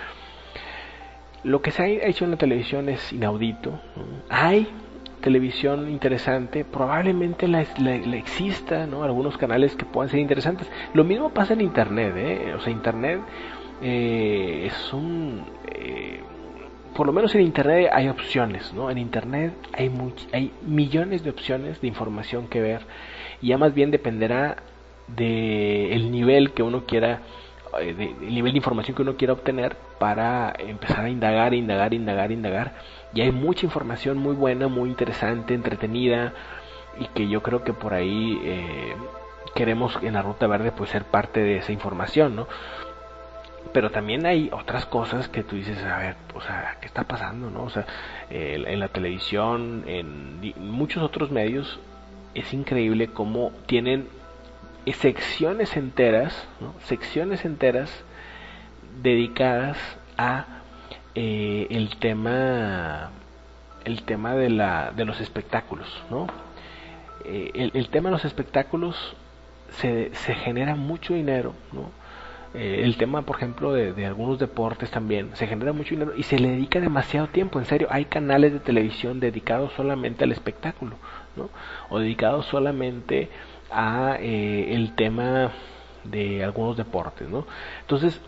Lo que se ha hecho en la televisión es inaudito, ¿no? Hay televisión interesante, probablemente la, la, la exista, ¿no? Algunos canales que puedan ser interesantes. Lo mismo pasa en internet, ¿eh? O sea, internet eh, es un eh, por lo menos en internet hay opciones, ¿no? En internet hay much, hay millones de opciones de información que ver, y ya más bien dependerá de el nivel que uno quiera, de, de, el nivel de información que uno quiera obtener para empezar a indagar, indagar, indagar, indagar. Y hay mucha información muy buena, muy interesante, entretenida, y que yo creo que por ahí eh, queremos en la Ruta Verde pues ser parte de esa información, ¿no? Pero también hay otras cosas que tú dices, a ver, o sea, ¿qué está pasando, no? O sea, eh, en la televisión, en muchos otros medios, es increíble cómo tienen secciones enteras, ¿no? Secciones enteras dedicadas a eh, el tema, el tema de la, de los espectáculos, ¿no? Eh, el, el tema de los espectáculos se, se genera mucho dinero, ¿no? Eh, el tema, por ejemplo, de, de algunos deportes también, se genera mucho dinero y se le dedica demasiado tiempo. En serio, hay canales de televisión dedicados solamente al espectáculo, ¿no? O dedicados solamente a eh, el tema de algunos deportes, ¿no? Entonces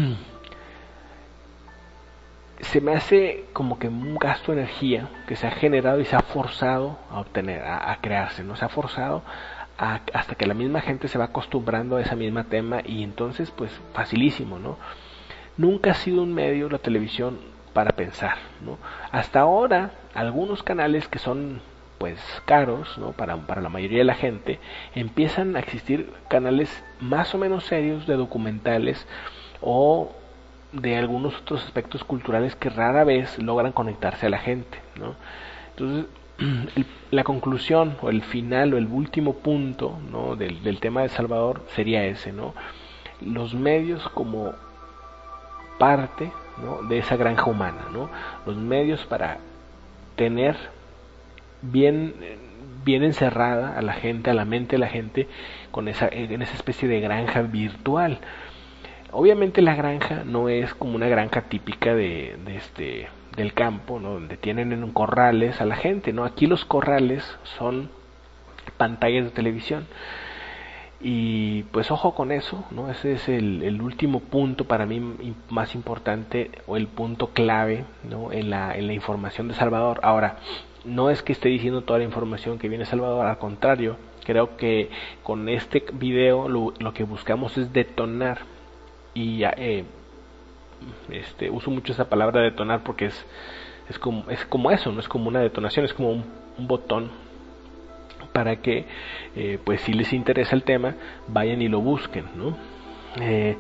se me hace como que un gasto de energía que se ha generado y se ha forzado a obtener, a, a crearse, ¿no? Se ha forzado a, hasta que la misma gente se va acostumbrando a ese mismo tema, y entonces pues facilísimo, ¿no? Nunca ha sido un medio la televisión para pensar, ¿no? Hasta ahora algunos canales que son pues caros, ¿no? para, para la mayoría de la gente, empiezan a existir canales más o menos serios de documentales o de algunos otros aspectos culturales que rara vez logran conectarse a la gente, ¿no? Entonces el, la conclusión o el final o el último punto, ¿no? del, del tema de Salvador sería ese, ¿no? Los medios como parte, ¿no? de esa granja humana, ¿no? Los medios para tener bien bien encerrada a la gente, a la mente de la gente, con esa en esa especie de granja virtual. Obviamente la granja no es como una granja típica de, de este del campo, ¿no? Donde tienen en corrales a la gente, ¿no? Aquí los corrales son pantallas de televisión. Y pues ojo con eso, ¿no? Ese es el, el último punto para mí más importante, o el punto clave, ¿no? en la en la información de Salvador. Ahora, no es que esté diciendo toda la información que viene de Salvador, al contrario, creo que con este video lo, lo que buscamos es detonar, y eh, este uso mucho esa palabra detonar porque es es como es como eso, no es como una detonación, es como un, un botón para que eh, pues si les interesa el tema vayan y lo busquen, ¿no? Eh,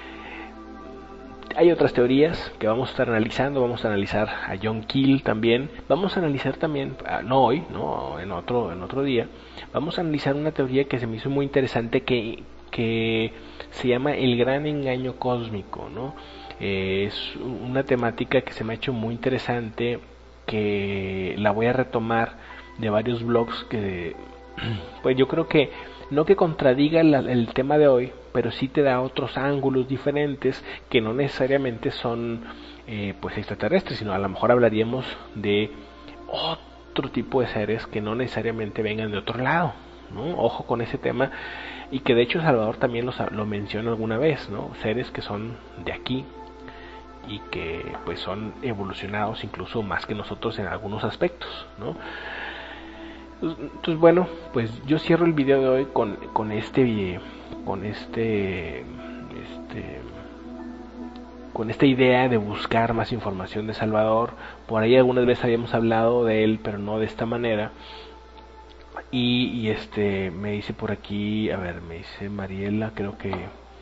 hay otras teorías que vamos a estar analizando. Vamos a analizar a John Keel también. Vamos a analizar también, no hoy, no en otro en otro día, vamos a analizar una teoría que se me hizo muy interesante, que que se llama el gran engaño cósmico, ¿no? Eh, es una temática que se me ha hecho muy interesante, que la voy a retomar de varios blogs que pues yo creo que no que contradiga el, el tema de hoy, pero sí te da otros ángulos diferentes que no necesariamente son eh, pues extraterrestres, sino a lo mejor hablaríamos de otro tipo de seres que no necesariamente vengan de otro lado, ¿no? Ojo con ese tema, y que de hecho Salvador también lo, lo menciona alguna vez, ¿no? Seres que son de aquí y que pues son evolucionados incluso más que nosotros en algunos aspectos, ¿no? Entonces, bueno, pues yo cierro el video de hoy con, con este con este este con esta idea de buscar más información de Salvador. Por ahí algunas veces habíamos hablado de él, pero no de esta manera. Y, y este me dice por aquí, a ver, me dice Mariela, creo que uh,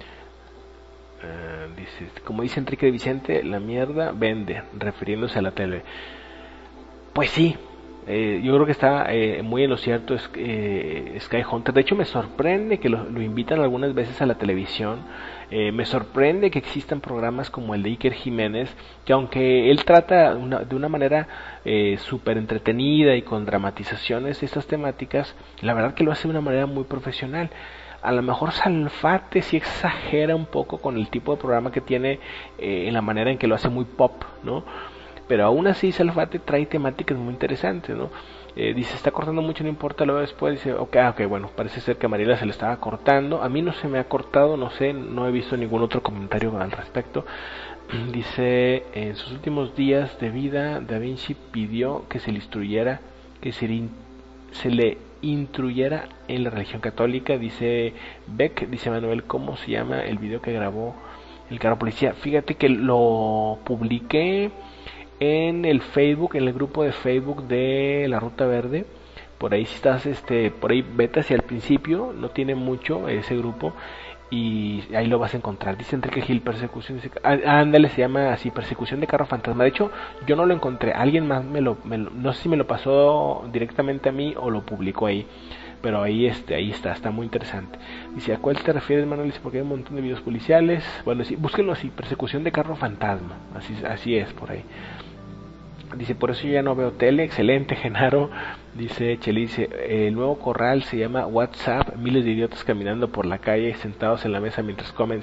dice, como dice Enrique de Vicente, la mierda vende, refiriéndose a la tele. Pues sí, eh, yo creo que está eh, muy en lo cierto es, eh, Sky Hunter. De hecho me sorprende que lo, lo invitan algunas veces a la televisión. Eh, me sorprende que existan programas como el de Iker Jiménez, que aunque él trata una, de una manera eh, súper entretenida y con dramatizaciones estas temáticas, la verdad que lo hace de una manera muy profesional. A lo mejor Salfate sí exagera un poco con el tipo de programa que tiene, eh, en la manera en que lo hace muy pop, ¿no? Pero aún así Salfate trae temáticas muy interesantes, ¿no? Eh, dice, está cortando mucho, no importa, luego después dice, ok, ok, bueno, parece ser que a Mariela se le estaba cortando, a mí no se me ha cortado, no sé, no he visto ningún otro comentario al respecto. Dice, en sus últimos días de vida, Da Vinci pidió que se le instruyera, que se le, se le instruyera en la religión católica. Dice Beck, dice Manuel, ¿cómo se llama el video que grabó el carro policía? Fíjate que lo publiqué en el Facebook, en el grupo de Facebook de la Ruta Verde. Por ahí si estás, este, por ahí vete hacia el principio, no tiene mucho ese grupo y ahí lo vas a encontrar. Dice Enrique Gil, persecución, dice, ah, ándale, se llama así, persecución de carro fantasma. De hecho, yo no lo encontré, alguien más me lo, me lo, no sé si me lo pasó directamente a mí o lo publicó ahí. Pero ahí este, ahí está, está muy interesante. Dice, ¿a cuál te refieres, Manuel? Dice, porque hay un montón de videos policiales. Bueno, sí, búsquenlo así, persecución de carro fantasma. Así, así es por ahí. Dice, por eso yo ya no veo tele. Excelente, Genaro. Dice Cheli, dice, el nuevo corral se llama WhatsApp. Miles de idiotas caminando por la calle, sentados en la mesa mientras comen.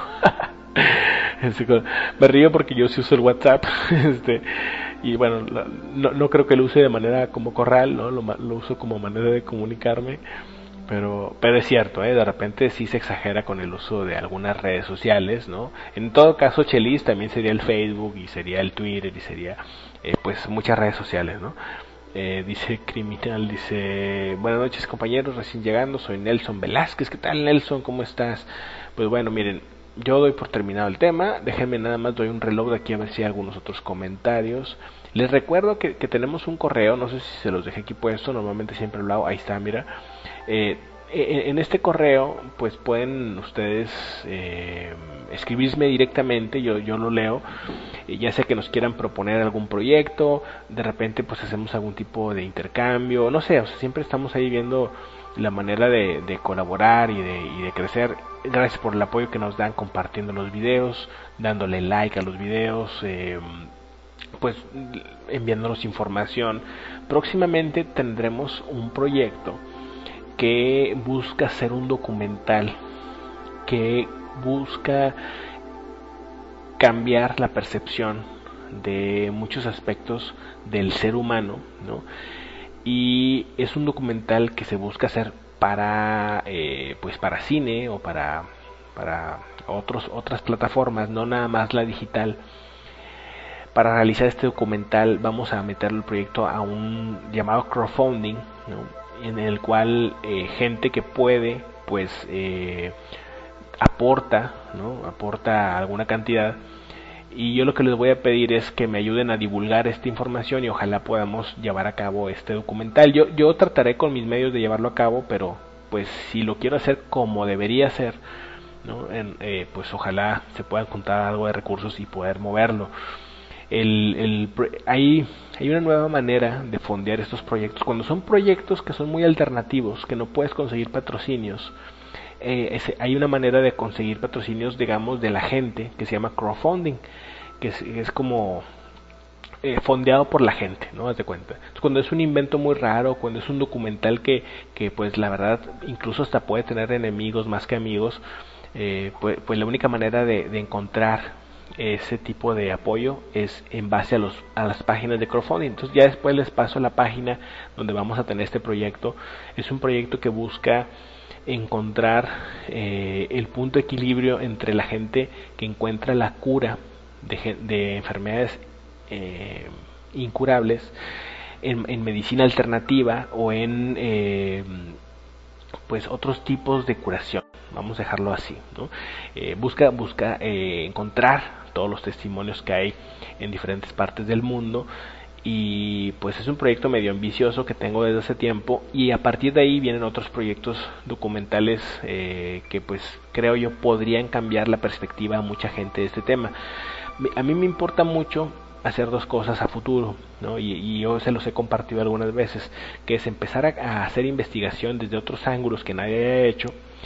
Me río porque yo sí uso el WhatsApp. este Y bueno, no, no creo que lo use de manera como corral, ¿no? Lo, lo uso como manera de comunicarme. Pero, pero es cierto, ¿eh? De repente sí se exagera con el uso de algunas redes sociales, ¿no? En todo caso, Chelis también sería el Facebook y sería el Twitter y sería, eh, pues, muchas redes sociales, ¿no? Eh, dice Criminal, dice, buenas noches compañeros, recién llegando, soy Nelson Velázquez. ¿Qué tal, Nelson? ¿Cómo estás? Pues bueno, miren, yo doy por terminado el tema. Déjenme nada más, doy un reloj de aquí a ver si hay algunos otros comentarios. Les recuerdo que, que tenemos un correo, no sé si se los dejé aquí puesto, normalmente siempre he hablado, ahí está, mira. Eh, en este correo pues pueden ustedes eh, escribirme directamente, yo, yo lo leo, ya sea que nos quieran proponer algún proyecto, de repente pues hacemos algún tipo de intercambio, no sé, o sea, siempre estamos ahí viendo la manera de, de colaborar y de, y de crecer. Gracias por el apoyo que nos dan compartiendo los videos, dándole like a los videos, eh, pues enviándonos información. Próximamente tendremos un proyecto que busca hacer un documental, que busca cambiar la percepción de muchos aspectos del ser humano, ¿no? Y es un documental que se busca hacer para, eh, pues para cine o para, para otros, otras plataformas, no nada más la digital. Para realizar este documental vamos a meter el proyecto a un llamado crowdfunding, ¿no? En el cual eh, gente que puede pues eh, aporta, ¿no? Aporta alguna cantidad, y yo lo que les voy a pedir es que me ayuden a divulgar esta información y ojalá podamos llevar a cabo este documental. Yo, yo trataré con mis medios de llevarlo a cabo, pero pues si lo quiero hacer como debería ser, ¿no? En, eh, pues ojalá se puedan juntar algo de recursos y poder moverlo. El, el, hay, hay una nueva manera de fondear estos proyectos. Cuando son proyectos que son muy alternativos, que no puedes conseguir patrocinios, eh, es, hay una manera de conseguir patrocinios, digamos, de la gente, que se llama crowdfunding, que es, es como eh, fondeado por la gente, ¿no? Haz de cuenta. Entonces, cuando es un invento muy raro, cuando es un documental que, que pues la verdad incluso hasta puede tener enemigos más que amigos, eh, pues, pues la única manera de, de encontrar ese tipo de apoyo es en base a los a las páginas de crowdfunding. Entonces ya después les paso la página donde vamos a tener este proyecto. Es un proyecto que busca encontrar eh, el punto de equilibrio entre la gente que encuentra la cura de, de enfermedades eh, incurables en, en medicina alternativa o en eh, pues otros tipos de curación, vamos a dejarlo así, ¿no? Eh, busca busca eh, encontrar todos los testimonios que hay en diferentes partes del mundo, y pues es un proyecto medio ambicioso que tengo desde hace tiempo, y a partir de ahí vienen otros proyectos documentales eh, que pues creo yo podrían cambiar la perspectiva a mucha gente de este tema. A mí me importa mucho hacer dos cosas a futuro, ¿no? Y, y yo se los he compartido algunas veces, que es empezar a, a hacer investigación desde otros ángulos que nadie haya hecho,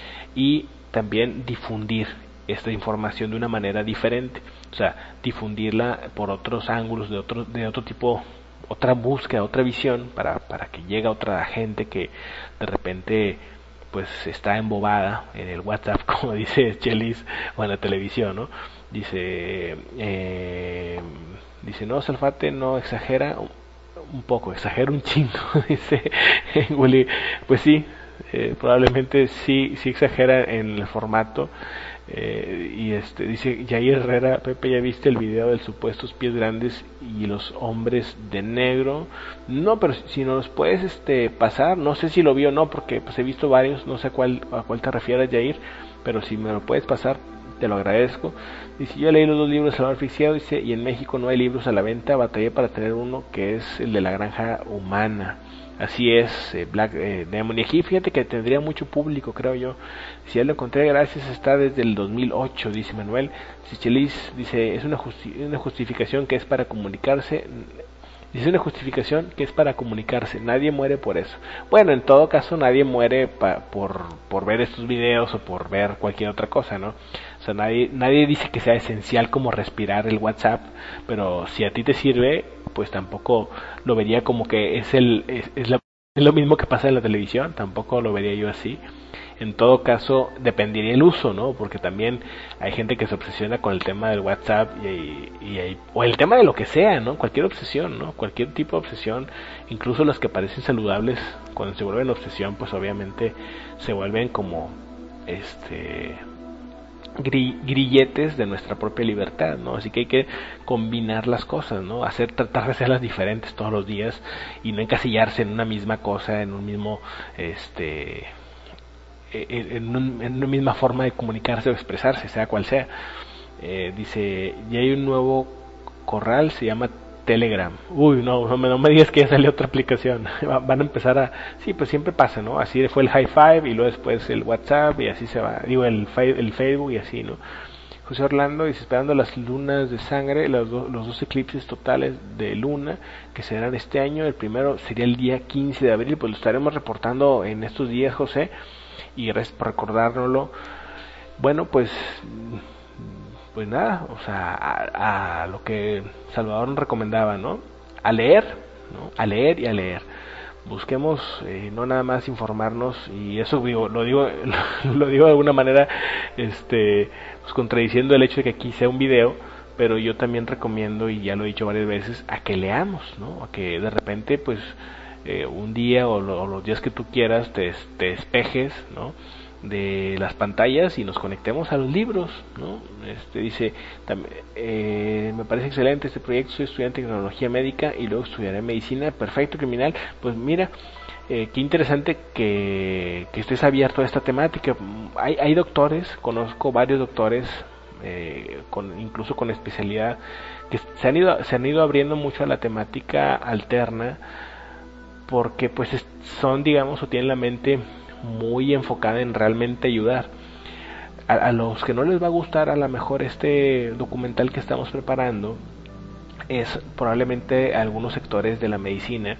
y también difundir esta información de una manera diferente, o sea, difundirla por otros ángulos, de otro, de otro tipo, otra búsqueda, otra visión, para, para que llegue a otra gente que de repente pues está embobada en el WhatsApp, como dice Chelis, o en la televisión, ¿no? Dice, eh, dice, no, Salfate no exagera, un poco, exagera un chingo, dice Willy. Pues sí, eh, probablemente sí, sí exagera en el formato. Eh, y este dice Jair Herrera, Pepe, ¿ya viste el video del supuestos pies grandes y los hombres de negro? No, pero si nos los puedes este pasar, no sé si lo vi o no, porque pues he visto varios, no sé a cuál, a cuál te refieres, Jair, pero si me lo puedes pasar, te lo agradezco. Dice, yo leí los dos libros de Salvador Freixedo, dice, y en México no hay libros a la venta, batallé para tener uno, que es el de la granja humana. Así es, eh, Black eh, Demon. Y aquí fíjate que tendría mucho público, creo yo. Si ya lo encontré, gracias, está desde el dos mil ocho, dice Manuel. Si Chelis dice, es una, justi una justificación que es para comunicarse. Dice, una justificación que es para comunicarse. Nadie muere por eso. Bueno, en todo caso, nadie muere pa por, por ver estos videos o por ver cualquier otra cosa, ¿no? O sea, nadie, nadie dice que sea esencial como respirar el WhatsApp, pero si a ti te sirve, pues tampoco lo vería como que es el es, es, la, es lo mismo que pasa en la televisión, tampoco lo vería yo así. En todo caso, dependería el uso, ¿no? Porque también hay gente que se obsesiona con el tema del WhatsApp y, y, y hay, o el tema de lo que sea, ¿no? Cualquier obsesión, ¿no? Cualquier tipo de obsesión, incluso las que parecen saludables, cuando se vuelven obsesión, pues obviamente se vuelven como este grilletes de nuestra propia libertad, ¿no? Así que hay que combinar las cosas, ¿no? Hacer, tratar de hacerlas diferentes todos los días y no encasillarse en una misma cosa, en un mismo, este, en, un, en una misma forma de comunicarse o expresarse, sea cual sea. Eh, dice, ya hay un nuevo corral, se llama Telegram. Uy, no, no me, no me digas que ya salió otra aplicación. Van a empezar a... Sí, pues siempre pasa, ¿no? Así fue el High Five y luego después el WhatsApp y así se va. Digo, el, el Facebook y así, ¿no? José Orlando dice, esperando las lunas de sangre, los, do, los dos eclipses totales de luna que serán este año. El primero sería el día quince de abril, pues lo estaremos reportando en estos días, José. Y gracias por recordárnoslo. Bueno, pues... pues nada, o sea, a, a lo que Salvador nos recomendaba, ¿no? A leer, ¿no? A leer y a leer. Busquemos eh, no nada más informarnos, y eso digo, lo digo lo digo de alguna manera este pues contradiciendo el hecho de que aquí sea un video, pero yo también recomiendo, y ya lo he dicho varias veces, a que leamos, ¿no? A que de repente pues eh, un día o, lo, o los días que tú quieras te, te despejes, ¿no? De las pantallas y nos conectemos a los libros, ¿no? Este dice, también, eh, me parece excelente este proyecto, soy estudiante de tecnología médica y luego estudiaré medicina, perfecto, criminal. Pues mira, eh, qué interesante que, que estés abierto a esta temática. Hay, hay doctores, conozco varios doctores, eh, con, incluso con especialidad, que se han ido, se han ido abriendo mucho a la temática alterna, porque pues son, digamos, o tienen la mente muy enfocada en realmente ayudar. A, a los que no les va a gustar a lo mejor este documental que estamos preparando es probablemente algunos sectores de la medicina,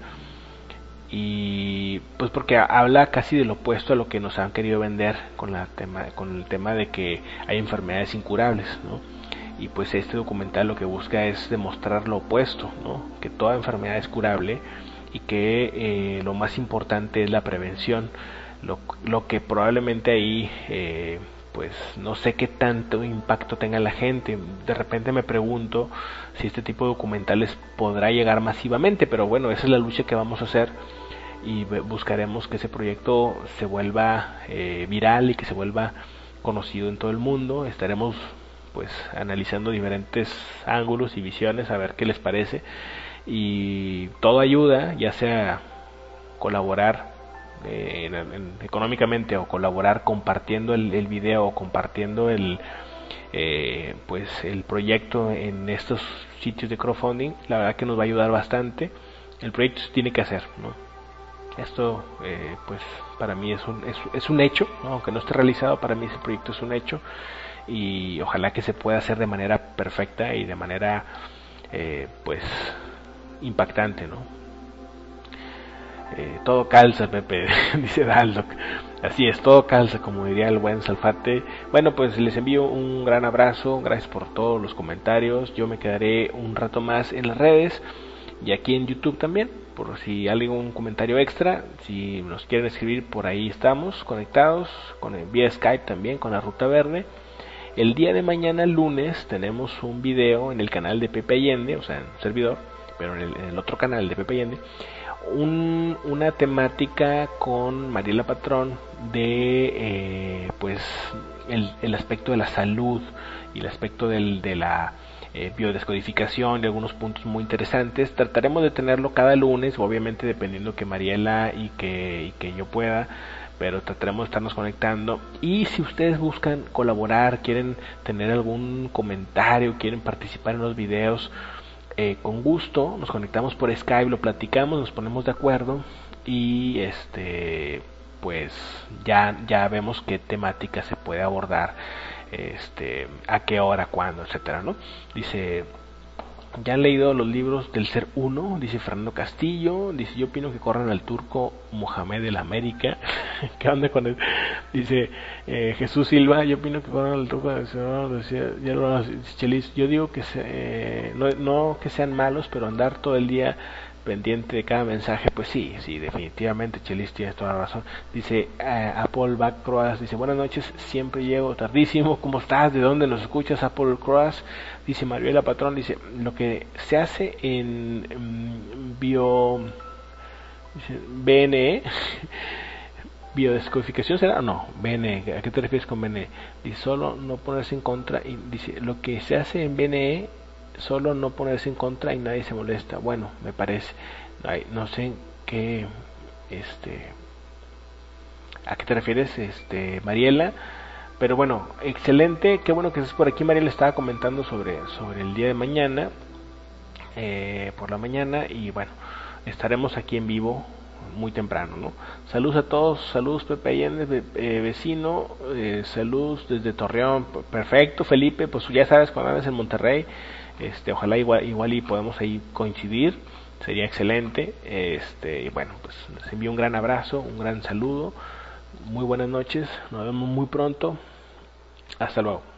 y pues porque habla casi del opuesto a lo que nos han querido vender con la tema con el tema de que hay enfermedades incurables, ¿no? Y pues este documental lo que busca es demostrar lo opuesto, ¿no? Que toda enfermedad es curable y que eh, lo más importante es la prevención. Lo, lo que probablemente ahí eh, pues no sé qué tanto impacto tenga la gente. De repente me pregunto si este tipo de documentales podrá llegar masivamente, pero bueno, esa es la lucha que vamos a hacer y buscaremos que ese proyecto se vuelva eh, viral y que se vuelva conocido en todo el mundo. Estaremos pues analizando diferentes ángulos y visiones a ver qué les parece, y todo ayuda, ya sea colaborar eh, en, en, económicamente, o colaborar compartiendo el, el video, o compartiendo el eh, pues el proyecto en estos sitios de crowdfunding. La verdad que nos va a ayudar bastante. El proyecto se tiene que hacer, ¿no? Esto eh, pues para mí es un, es, es un hecho, ¿no? Aunque no esté realizado, para mí ese proyecto es un hecho, y ojalá que se pueda hacer de manera perfecta y de manera eh, pues impactante, ¿no? Eh, todo calza, Pepe, dice Daldoc. Así es, todo calza, como diría el buen Salfate. Bueno, pues les envío un gran abrazo, gracias por todos los comentarios. Yo me quedaré un rato más en las redes y aquí en YouTube también, por si hay algún comentario extra. Si nos quieren escribir, por ahí estamos conectados, con vía Skype también, con la Ruta Verde. El día de mañana, lunes, tenemos un video en el canal de Pepe Allende, o sea, en un servidor, pero en el, en el otro canal de Pepe Allende, un, una temática con Mariela Patrón de eh, pues el, el aspecto de la salud y el aspecto del, de la eh, biodescodificación, y algunos puntos muy interesantes. Trataremos de tenerlo cada lunes, obviamente dependiendo que Mariela y que, y que yo pueda, pero trataremos de estarnos conectando. Y si ustedes buscan colaborar, quieren tener algún comentario, quieren participar en los videos, eh, con gusto nos conectamos por Skype, lo platicamos, nos ponemos de acuerdo, y este pues ya ya vemos qué temática se puede abordar, este a qué hora, cuándo, etcétera, ¿no? Dice: ¿ya han leído los libros del Ser Uno? Dice Fernando Castillo. Dice: yo opino que corran al turco Mohamed del América. ¿Qué onda con él? Dice eh, Jesús Silva: yo opino que corran al turco. Decía, ya lo, Chelis, yo digo que se, eh, no, no que sean malos, pero andar todo el día pendiente de cada mensaje, pues sí, sí, definitivamente, Chelis, tienes toda la razón. Dice eh, Apple Back Croas, dice: buenas noches, siempre llego tardísimo, ¿cómo estás? ¿De dónde nos escuchas, Apple Croas? Dice Mariela Patrón, dice: lo que se hace en um, bio dice, B N E biodescodificación será, no, B N E, ¿a qué te refieres con B N E? Dice: solo no ponerse en contra, y dice: lo que se hace en B N E, solo no ponerse en contra y nadie se molesta. Bueno, me parece, ay, no sé qué, este, a qué te refieres, este, Mariela, pero bueno, excelente, qué bueno que estés por aquí. Mariela estaba comentando sobre, sobre el día de mañana, eh, por la mañana, y bueno, estaremos aquí en vivo muy temprano, ¿no? Saludos a todos, saludos Pepe Allende, eh, vecino, eh, saludos desde Torreón, perfecto. Felipe, pues ya sabes, cuando andas en Monterrey, este, ojalá igual, igual y podemos ahí coincidir, sería excelente. Este, y bueno, pues les envío un gran abrazo, un gran saludo, muy buenas noches, nos vemos muy pronto, hasta luego.